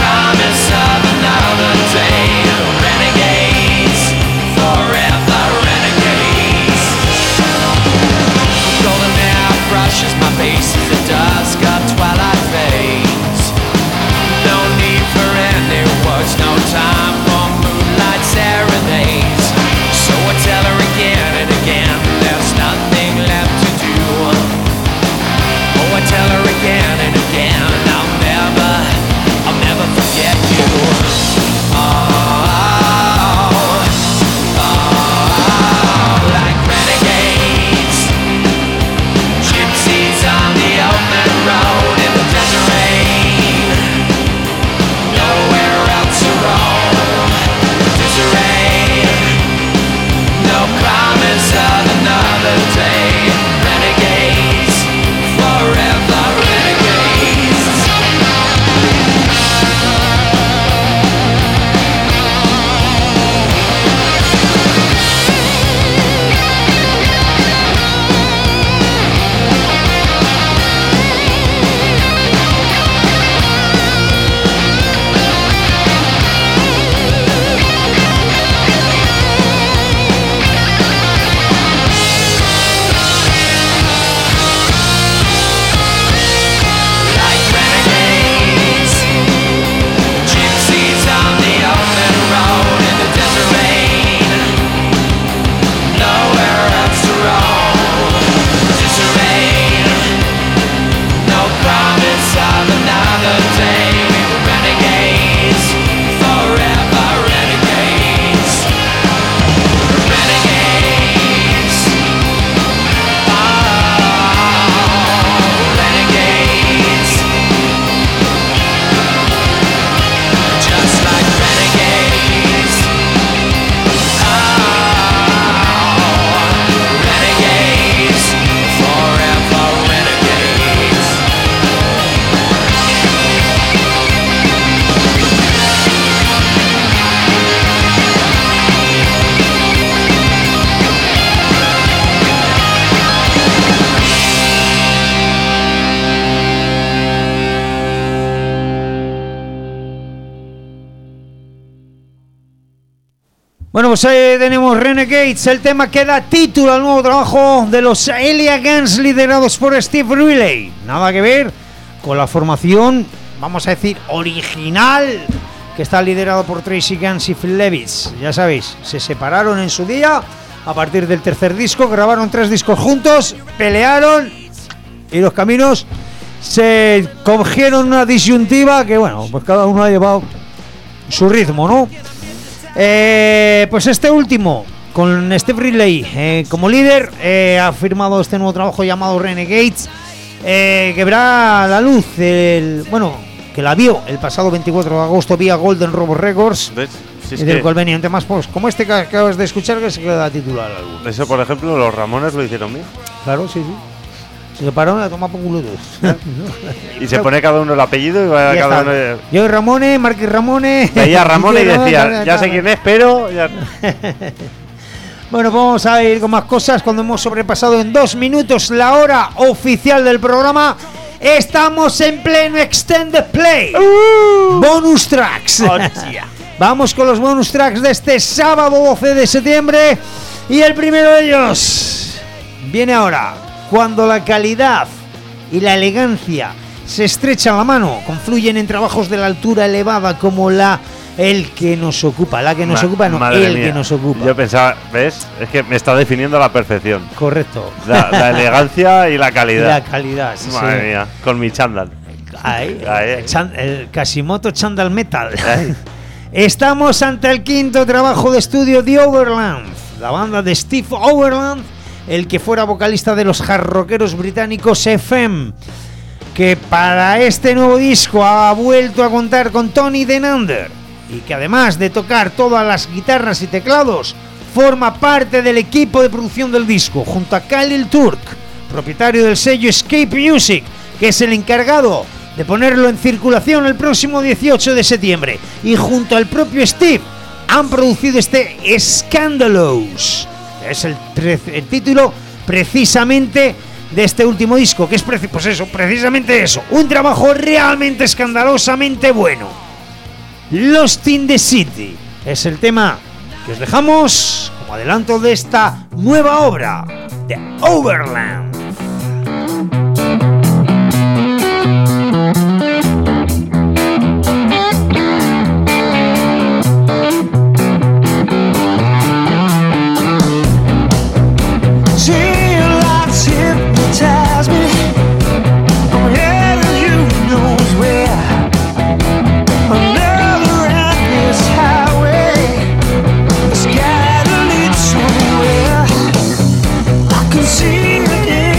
Bueno, pues ahí tenemos Renegades, el tema que da título al nuevo trabajo de los Elegance liderados por Steve Riley. Nada que ver con la formación, vamos a decir, original, que está liderado por Tracy Guns y Phil Lewis. Ya sabéis, se separaron en su día a partir del tercer disco, grabaron 3 discos juntos, pelearon y los caminos se cogieron una disyuntiva que, bueno, pues cada uno ha llevado su ritmo, ¿no? Pues este último, con Steve Ridley como líder, ha firmado este nuevo trabajo llamado Renegades, que verá la luz, que la vio el pasado 24 de agosto vía Golden Robo Records. ¿Ves? Si es Y del que cual venían temas pues, como este que acabas de escuchar, que se queda titular al álbum. eso, por ejemplo, los Ramones lo hicieron bien. Claro, sí. Se separaron a tomar por culo todos. Y se pone cada uno el apellido y va Ya cada está. uno. Yo y Ramone, Marquis Ramone. Veía a Ramón y decía, tal. ya sé quién es, pero. Ya... Bueno, vamos a ir con más cosas cuando hemos sobrepasado en 2 minutos la hora oficial del programa. Estamos en pleno Extended Play. Bonus tracks. Vamos con los bonus tracks de este sábado 12 de septiembre. Y el primero de ellos viene ahora. Cuando la calidad y la elegancia se estrechan la mano, confluyen en trabajos de la altura elevada como el que nos ocupa, Madre mía. que nos ocupa. Yo pensaba, ¿ves? Es que me está definiendo a la perfección. Correcto. La elegancia y la calidad. La calidad, sí. Madre mía, con mi chándal. Ahí, Ahí. el Kashimoto Chandal Metal. Ahí. Estamos ante el quinto trabajo de estudio de Overland, la banda de Steve Overland, el que fuera vocalista de los hard rockeros británicos FM, que para este nuevo disco ha vuelto a contar con Tony Denander y que además de tocar todas las guitarras y teclados, forma parte del equipo de producción del disco, junto a Khalil Turk, propietario del sello Escape Music, que es el encargado de ponerlo en circulación el próximo 18 de septiembre, y junto al propio Steve han producido este Scandalous. Es el título precisamente de este último disco, que es precisamente eso, un trabajo realmente escandalosamente bueno. Lost in the City es el tema que os dejamos como adelanto de esta nueva obra de Overland. See again.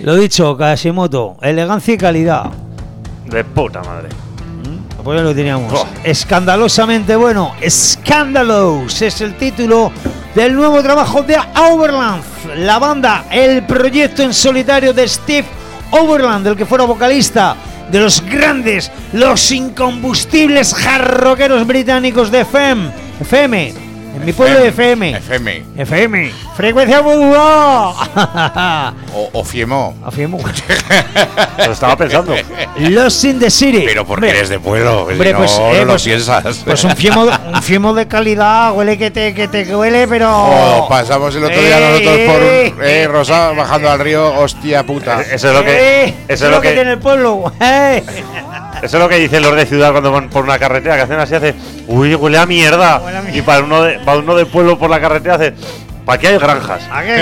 Lo dicho, Kashimoto, elegancia y calidad. De puta madre. Pues ya lo teníamos. Oh. Escandalosamente bueno. Scandalous es el título del nuevo trabajo de Overland. La banda, el proyecto en solitario de Steve Overland, del que fuera vocalista de los grandes, los incombustibles jarroqueros británicos de FM. En mi pueblo de FM. FM. Frecuencia modulada. O Fiemo. Afiemo. Lo estaba pensando. Lost in the City. Pero porque Hombre, eres de pueblo, que hombre, si no, pues, no lo pues- piensas. Pues un fiemo de calidad, huele que te huele, pero. Oh, pasamos el otro día nosotros por Rosa bajando al río, hostia puta. Eso es lo que. Eso es lo que. tiene el pueblo. Eso es lo que dicen los de ciudad cuando van por una carretera, que hacen así, hace, uy, huele a mierda. Huele a mierda. Y para uno del pueblo por la carretera hace, ¿para qué hay granjas?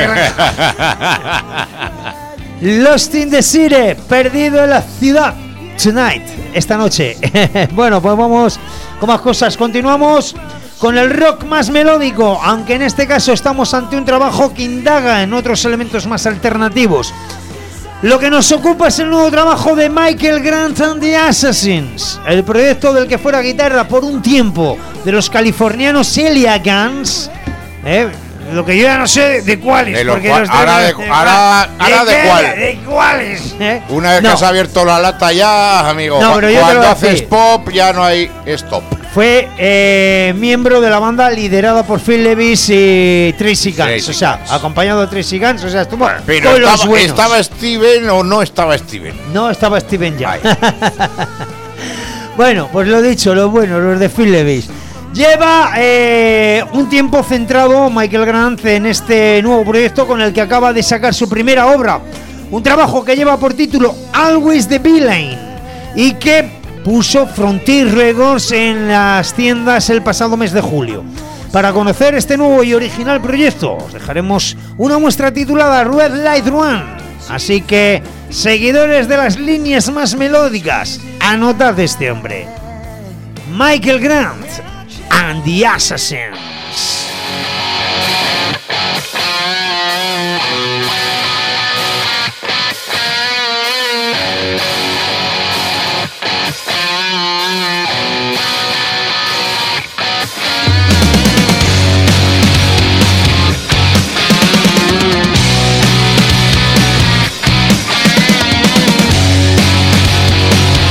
Lost in the City, perdido en la ciudad. Tonight, esta noche. Bueno, pues vamos con más cosas. Continuamos con el rock más melódico, aunque en este caso estamos ante un trabajo que indaga en otros elementos más alternativos. Lo que nos ocupa es el nuevo trabajo de Michael Grant and the Assassins, el proyecto del que fuera guitarra por un tiempo de los californianos Elia Guns. Lo que yo ya no sé de cuáles. De los porque cual- los ahora de qué? cuál. ¿De cuáles? Una vez No, que has abierto la lata ya, amigo, No, pero yo te lo cuando voy a haces decir. pop ya no hay stop. fue miembro de la banda liderada por Phil Levis y Tracy Guns. Tracy O sea, Guns. acompañado de Tracy Guns. O sea, estuvo Pero con los buenos. ¿estaba Steven o no estaba Steven? No estaba Steven ya. Bueno, pues lo dicho, los buenos, los de Phil Levis. Lleva un tiempo centrado Michael Grant en este nuevo proyecto con el que acaba de sacar su primera obra. Un trabajo que lleva por título Always the Villain y que puso Frontier Records en las tiendas el pasado mes de julio. Para conocer este nuevo y original proyecto, os dejaremos una muestra titulada Red Light Run. Así que, seguidores de las líneas más melódicas, anotad este hombre. Michael Grant and the Assassins.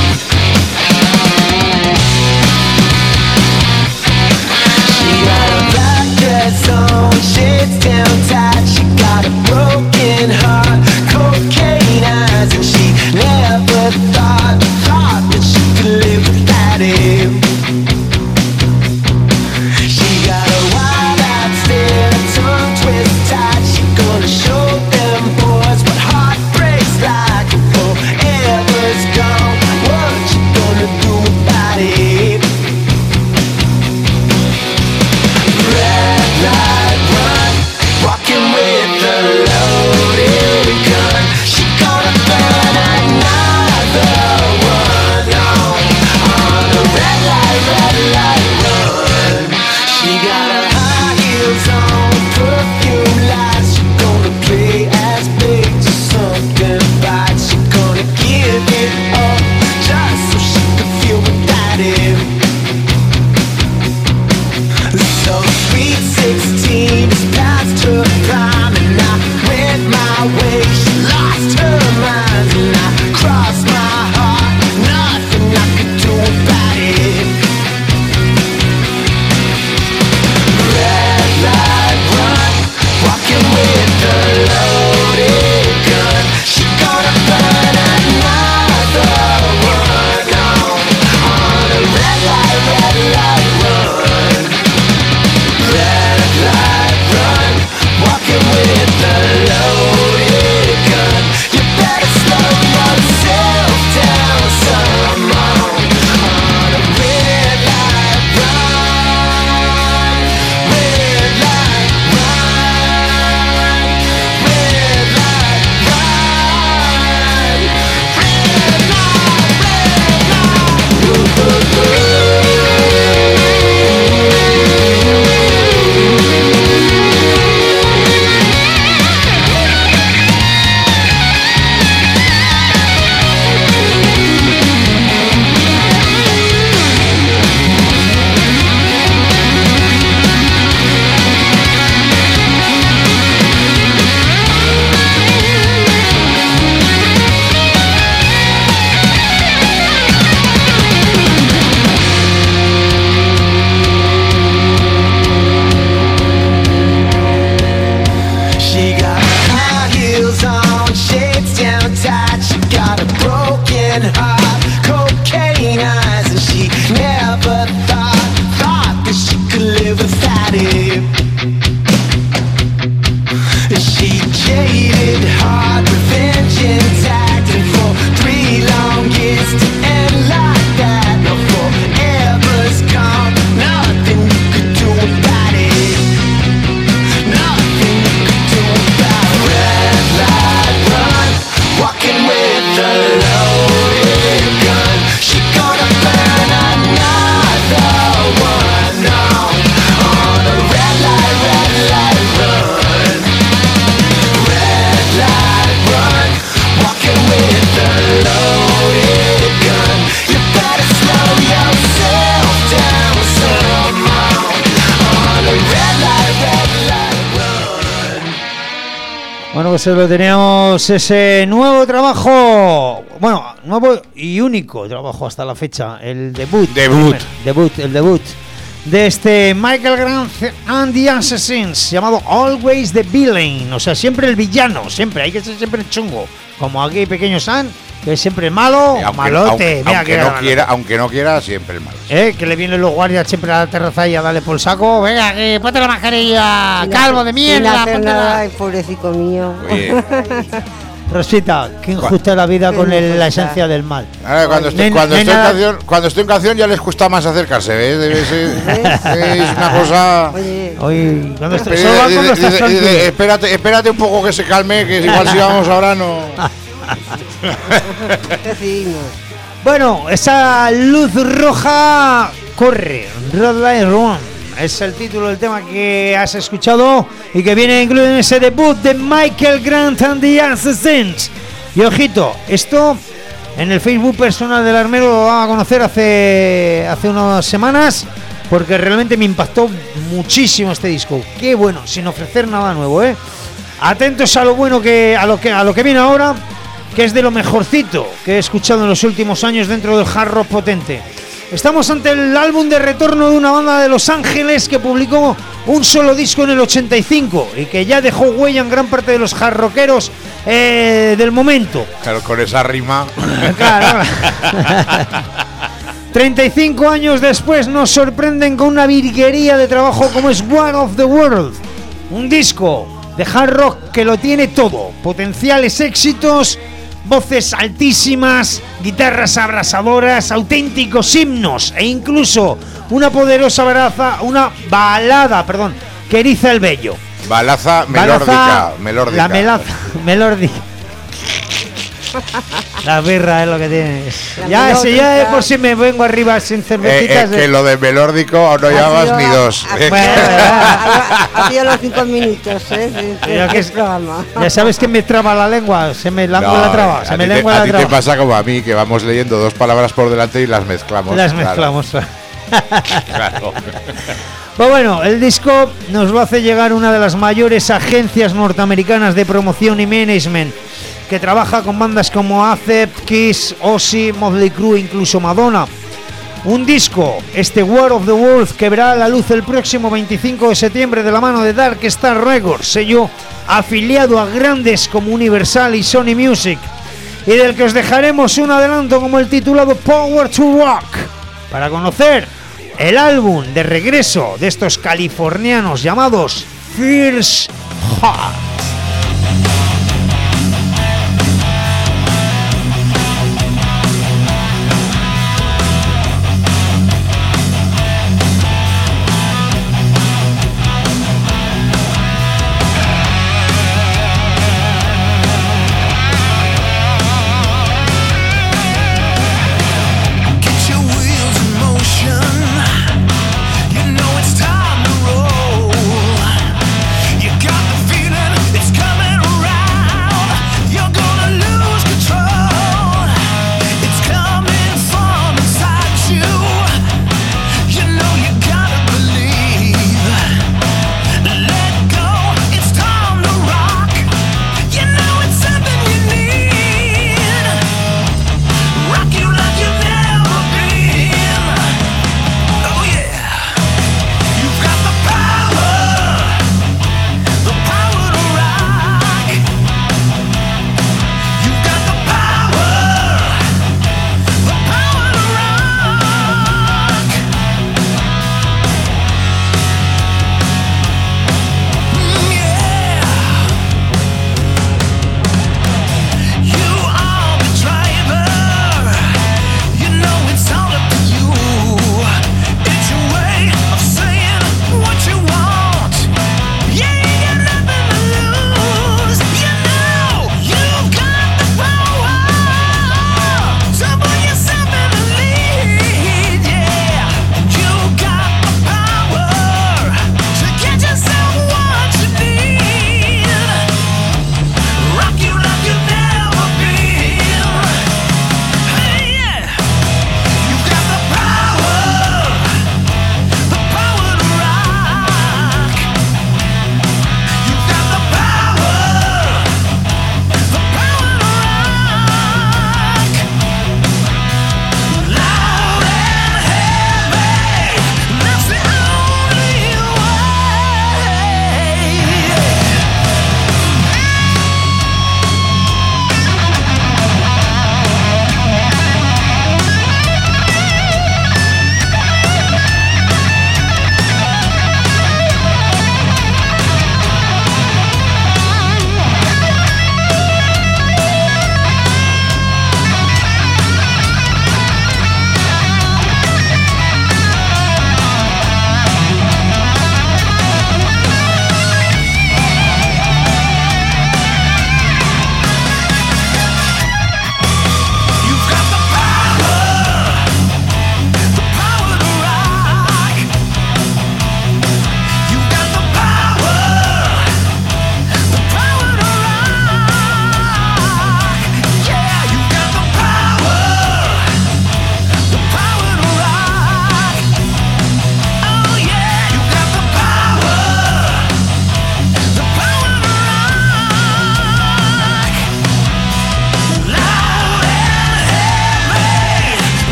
She had a Bueno, pues lo teníamos ese nuevo trabajo, bueno, nuevo y único trabajo hasta la fecha, el debut de este Michael Grant and the Assassins, llamado Always the Villain, o sea, siempre el villano, siempre, hay que ser siempre chungo, como aquí Pequeño San, que es siempre malo, malote, aunque no quiera, siempre el malo. Que le vienen los guardias siempre a la terraza y a darle por el saco, venga, que ponte la mascarilla, calvo de mierda, Sin hacer póntela. nada, ay, pobrecito mío. Oye, Rosita, qué injusta la vida con la esencia del mal. ahora, cuando estoy en canción ya les cuesta más acercarse, ¿ves? Es una cosa. Oye, Hoy, cuando Dice, estás tranquilo. espérate un poco que se calme, que igual si vamos ahora no. ¿qué seguimos? Bueno, esa luz roja corre, Red Light Run. Es el título del tema que has escuchado y que viene incluido en ese debut de Michael Grant and the Assassins. Y ojito, esto en el Facebook personal del Armero lo van a conocer hace unas semanas, porque realmente me impactó muchísimo este disco. Qué bueno, sin ofrecer nada nuevo, ¿eh? Atentos a lo bueno a lo que viene ahora, que es de lo mejorcito que he escuchado en los últimos años dentro del hard rock potente. Estamos ante el álbum de retorno de una banda de Los Ángeles que publicó un solo disco en el 85 y que ya dejó huella en gran parte de los hard rockeros del momento. Claro, con esa rima. Claro. 35 años después nos sorprenden con una virguería de trabajo como es War of the World. Un disco de hard rock que lo tiene todo. Potenciales éxitos, voces altísimas, guitarras abrasadoras, auténticos himnos e incluso una poderosa balada, que eriza el vello. Balaza melórdica. La melórdica. La birra es lo que tienes. Ya de por si me vengo arriba sin cervecitas. Que lo de melórdico no llevabas ni dos. Ha sido los 5 minutos, del programa. Ya sabes que me traba la lengua, se me lengua la traba. A ti te pasa como a mí, que vamos leyendo dos palabras por delante y las mezclamos. Claro. Pues bueno, el disco nos lo hace llegar una de las mayores agencias norteamericanas de promoción y management, que trabaja con bandas como Accept, Kiss, Ozzy, Motley Crue, incluso Madonna. Un disco, este War of the World, que verá a la luz el próximo 25 de septiembre de la mano de Dark Star Records, sello afiliado a grandes como Universal y Sony Music, y del que os dejaremos un adelanto como el titulado Power to Rock, para conocer el álbum de regreso de estos californianos llamados Fierce Heart. You know it's time to roll. You got the feeling.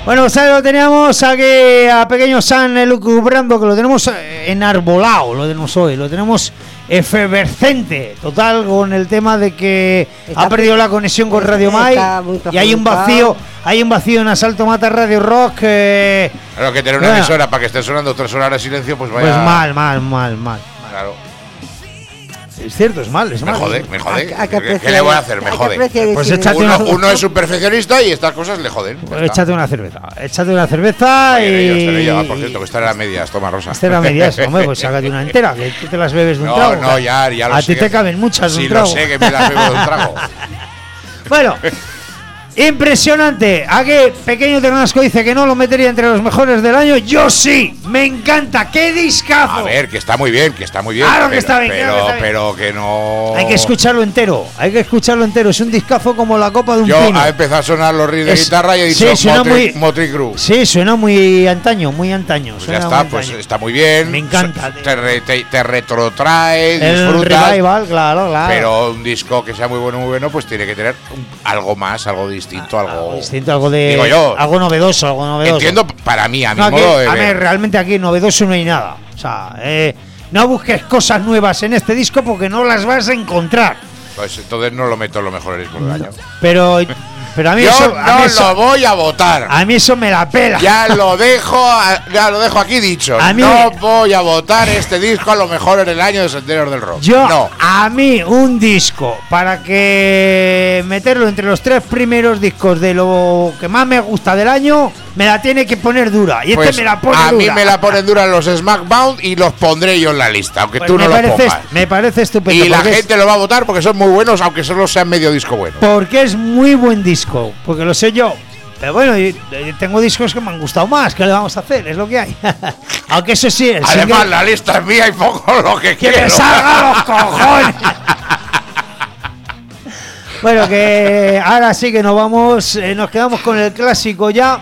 Bueno, ¿sabes? Lo teníamos aquí a Pequeño San elucubrando, que lo tenemos enarbolado, lo tenemos hoy, lo tenemos efervescente, total, con el tema de que ha perdido la conexión con Radio Mai y hay un vacío en Asalto Mata Radio Rock. Claro, que tener una emisora para que esté sonando 3 horas de silencio, pues vaya. Pues mal. Claro. Es cierto, es mal. Me jode. ¿Qué le voy a hacer? Me jode. Pues échate uno es un perfeccionista y estas cosas le joden. Pues échate una cerveza. Oye, por cierto, que esta era la medias, toma Rosa. Esta era medias, hombre, pues sácate una entera, que tú te las bebes de un trago. No, ya lo sé. A ti te caben muchas de un trago. Sí, lo sé, que me las bebo de un trago. Bueno, impresionante. Aquí Pequeño Ternasco dice que no lo metería entre los mejores del año. Yo sí, me encanta. ¡Qué discazo! A ver, que está muy bien. Claro que está bien, pero que no. Hay que escucharlo entero. Es un discazo como la copa de un pino. Ha empezado a sonar los riffs de guitarra y he dicho Motley Crue. Sí, suena muy antaño. Pues ya está, pues está muy bien. Me encanta. Te retrotrae, el disfrutas. Revival, claro. Pero un disco que sea muy bueno, pues tiene que tener algo más, algo distinto, algo de. Digo yo. Algo novedoso. Entiendo, para mí, a mi no, modo de a ver. ver, realmente aquí novedoso no hay nada. O sea, no busques cosas nuevas en este disco porque no las vas a encontrar. Pues entonces no lo meto en los mejores discos del año. Pero a mí yo eso. Lo voy a votar. A mí eso me la pela. Ya lo dejo aquí dicho. No voy a votar este disco a lo mejor del año de Senderos del Rock. A mí un disco para que meterlo entre los 3 primeros discos de lo que más me gusta del año, me la tiene que poner dura. Y pues me la pone dura. A mí dura. me la ponen dura los SmackDown y los pondré yo en la lista, aunque pues tú no los pongas. Me parece estupendo. Y la gente lo va a votar porque son muy buenos, aunque solo sean medio disco bueno. Porque es muy buen disco, porque lo sé yo. Pero bueno, yo tengo discos que me han gustado más. ¿Qué le vamos a hacer? Es lo que hay. Aunque eso sí. Además, la lista es mía y pongo lo que quiero. ¡Que me salga los cojones! Bueno, que ahora sí que nos vamos. Nos quedamos con el clásico ya.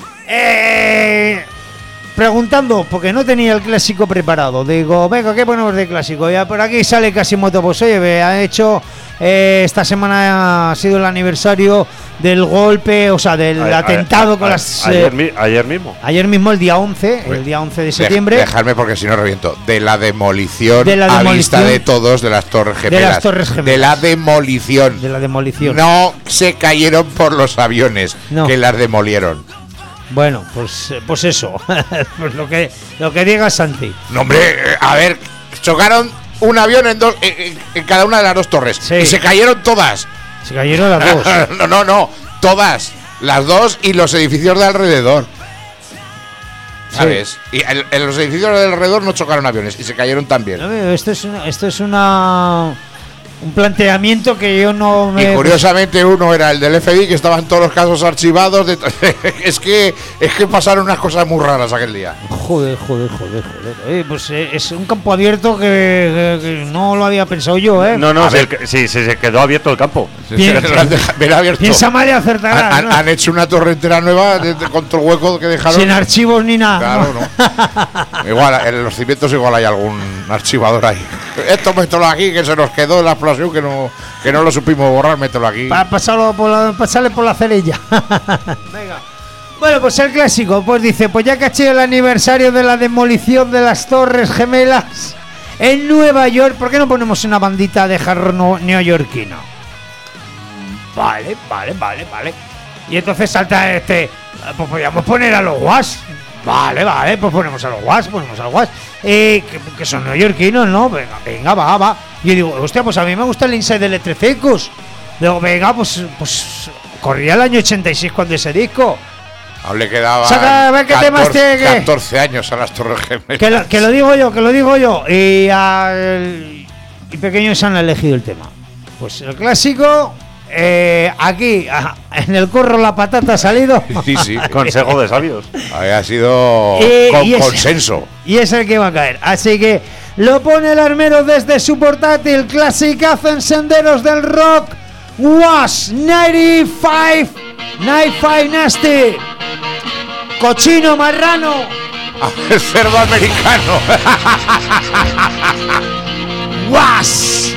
Preguntando, porque no tenía el clásico preparado. Digo, venga, ¿qué ponemos de clásico? Ya por aquí sale Quasimoto. Pues oye, ha hecho. Esta semana ha sido el aniversario del golpe, o sea, del atentado con las. Ayer mismo. Ayer mismo, el día 11, el día 11 de septiembre. Dejarme porque si no reviento. De la demolición a vista de todos de las Torres Gemelas. De la demolición. No se cayeron por los aviones que las demolieron. Bueno, pues eso. Pues lo que diga Santi. No, hombre, a ver, chocaron un avión en cada una de las 2 torres. Sí. Y se cayeron todas. Se cayeron las 2. No, todas. Las 2 y los edificios de alrededor. ¿Sabes? Sí. Y en los edificios de alrededor no chocaron aviones y se cayeron también. No, esto es un planteamiento que yo no me. Y curiosamente uno era el del FBI, que estaban todos los casos archivados. Es que pasaron unas cosas muy raras aquel día. Joder. Pues es un campo abierto que no lo había pensado yo, ¿eh? No, se quedó abierto el campo. Piensa mal y acertarás. Han hecho una torre entera nueva con todo el hueco que dejaron. Sin archivos ni nada. Claro, no. Igual, en los cimientos igual hay algún archivador ahí. Esto mételo aquí, que se nos quedó la explosión, que no lo supimos borrar, mételo aquí. Para pasarle por la cerilla. Venga. Bueno, pues el clásico, pues dice, pues ya caché el aniversario de la demolición de las Torres Gemelas en Nueva York, ¿por qué no ponemos una bandita de hard rock neoyorquino? Vale. Y entonces salta pues podríamos poner a los Was. Vale, pues ponemos a los Was, que son neoyorquinos, ¿no? Venga, va. Y yo digo, hostia, pues a mí me gusta el Inside de Electrifecus. Digo, venga, pues corría el año 86 cuando ese disco. Aún le quedaban 14 años a las Torres Gemelas. Que lo digo yo. Y Pequeño se han elegido el tema. Pues el clásico. Aquí en el corro la patata ha salido. Sí. Consejo de sabios. Ha sido consenso. Y es el que va a caer. Así que lo pone el armero desde su portátil. Clasicazo en Senderos del Rock. Was 95 Nasty. Cochino marrano. El cerdo americano. Was.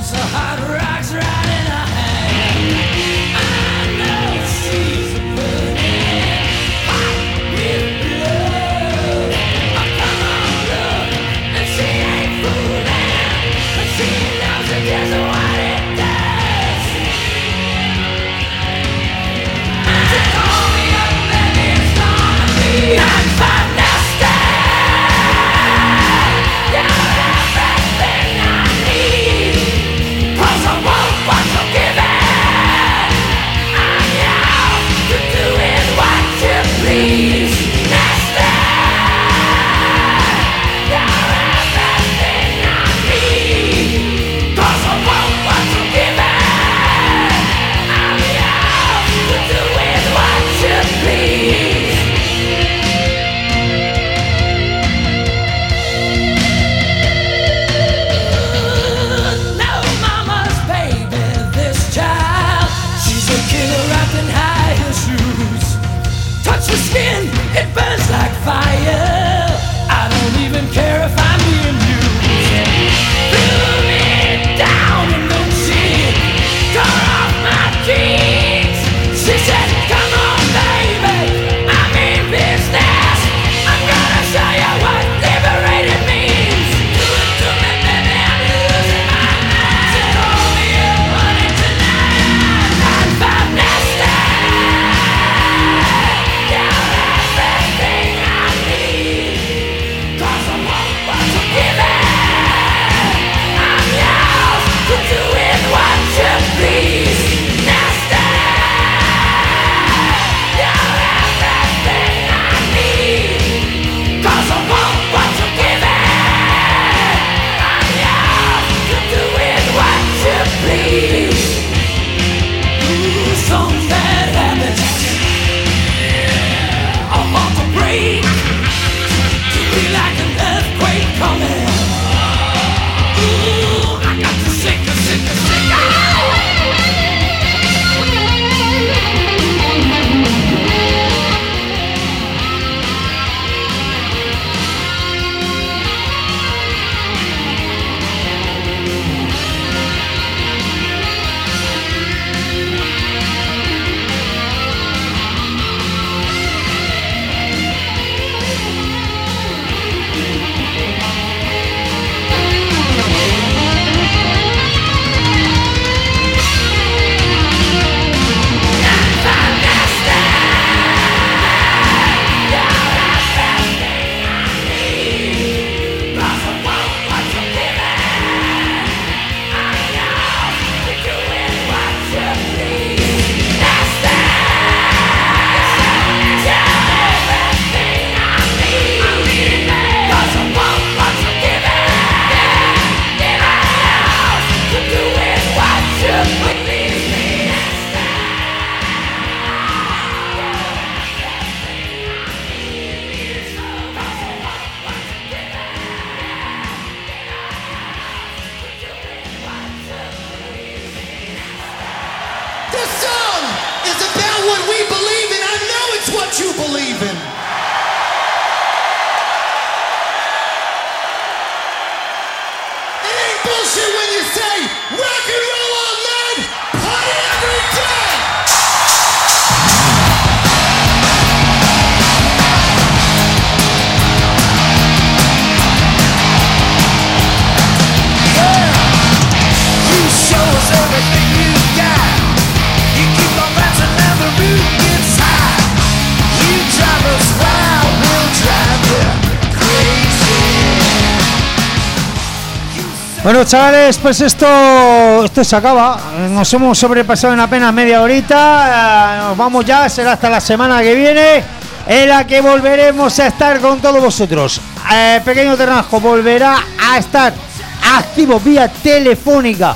Bueno, chavales, pues esto se acaba. Nos hemos sobrepasado en apenas media horita. Nos vamos ya, será hasta la semana que viene, en la que volveremos a estar con todos vosotros. Pequeño Ternasco volverá a estar activo vía telefónica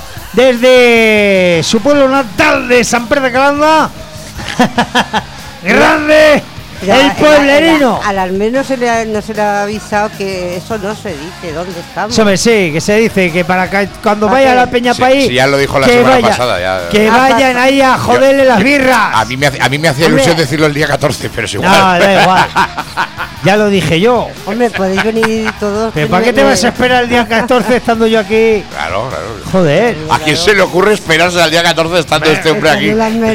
desde su pueblo natal de San Pedro de Calanda. Grande. el pueblerino. Al almeno no se le ha avisado que eso no se dice, ¿dónde estamos? Hombre, sí, que se dice que para que cuando vaya a la Peña País. Sí, ya lo dijo la semana pasada. Ya. Que vayan ahí a joderle las birras. A mí me hacía ilusión decirlo el día 14, pero es igual. No, da igual. Ya lo dije yo. Hombre, podéis venir todos. ¿Pero para qué te vas a esperar el día 14 estando yo aquí? Claro. Joder. ¿A quién se le ocurre esperarse al día 14 estando este hombre aquí?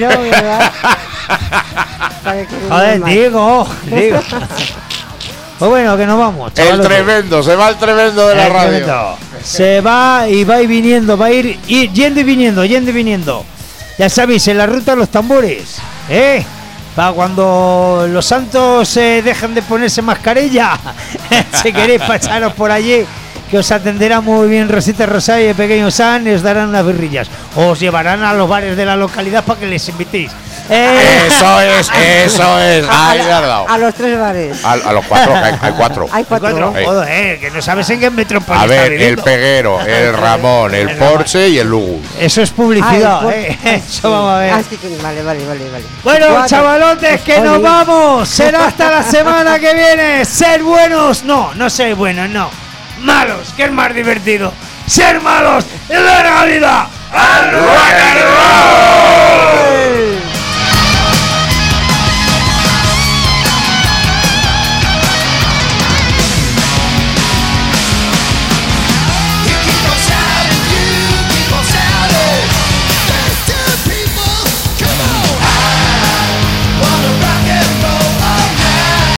Joder, digo. Pues bueno, que nos vamos. El tremendo, se va el tremendo de la radio. Tremendo. Se va y va y viniendo, va a ir yendo y viniendo. Ya sabéis, en la ruta los tambores, para cuando los santos dejen de ponerse mascarilla, si queréis pasaros por allí, que os atenderá muy bien Rosita Rosario y el pequeño San, y os darán unas birrillas. Os llevarán a los bares de la localidad para que les invitéis. Eso es. A los 3 bares. A los 4, hay 4. Hay 4. Que no sabes en qué metrópoli. A ver, el Peguero, el Ramón, el Porsche y el Lugu. Eso es publicidad, Eso vamos a ver. Así que vale. Bueno, chavalotes, que nos vamos. Será hasta la semana que viene. Ser buenos, no ser buenos, no. Malos, que es más divertido. Ser malos es la vida. ¡Al rock and roll!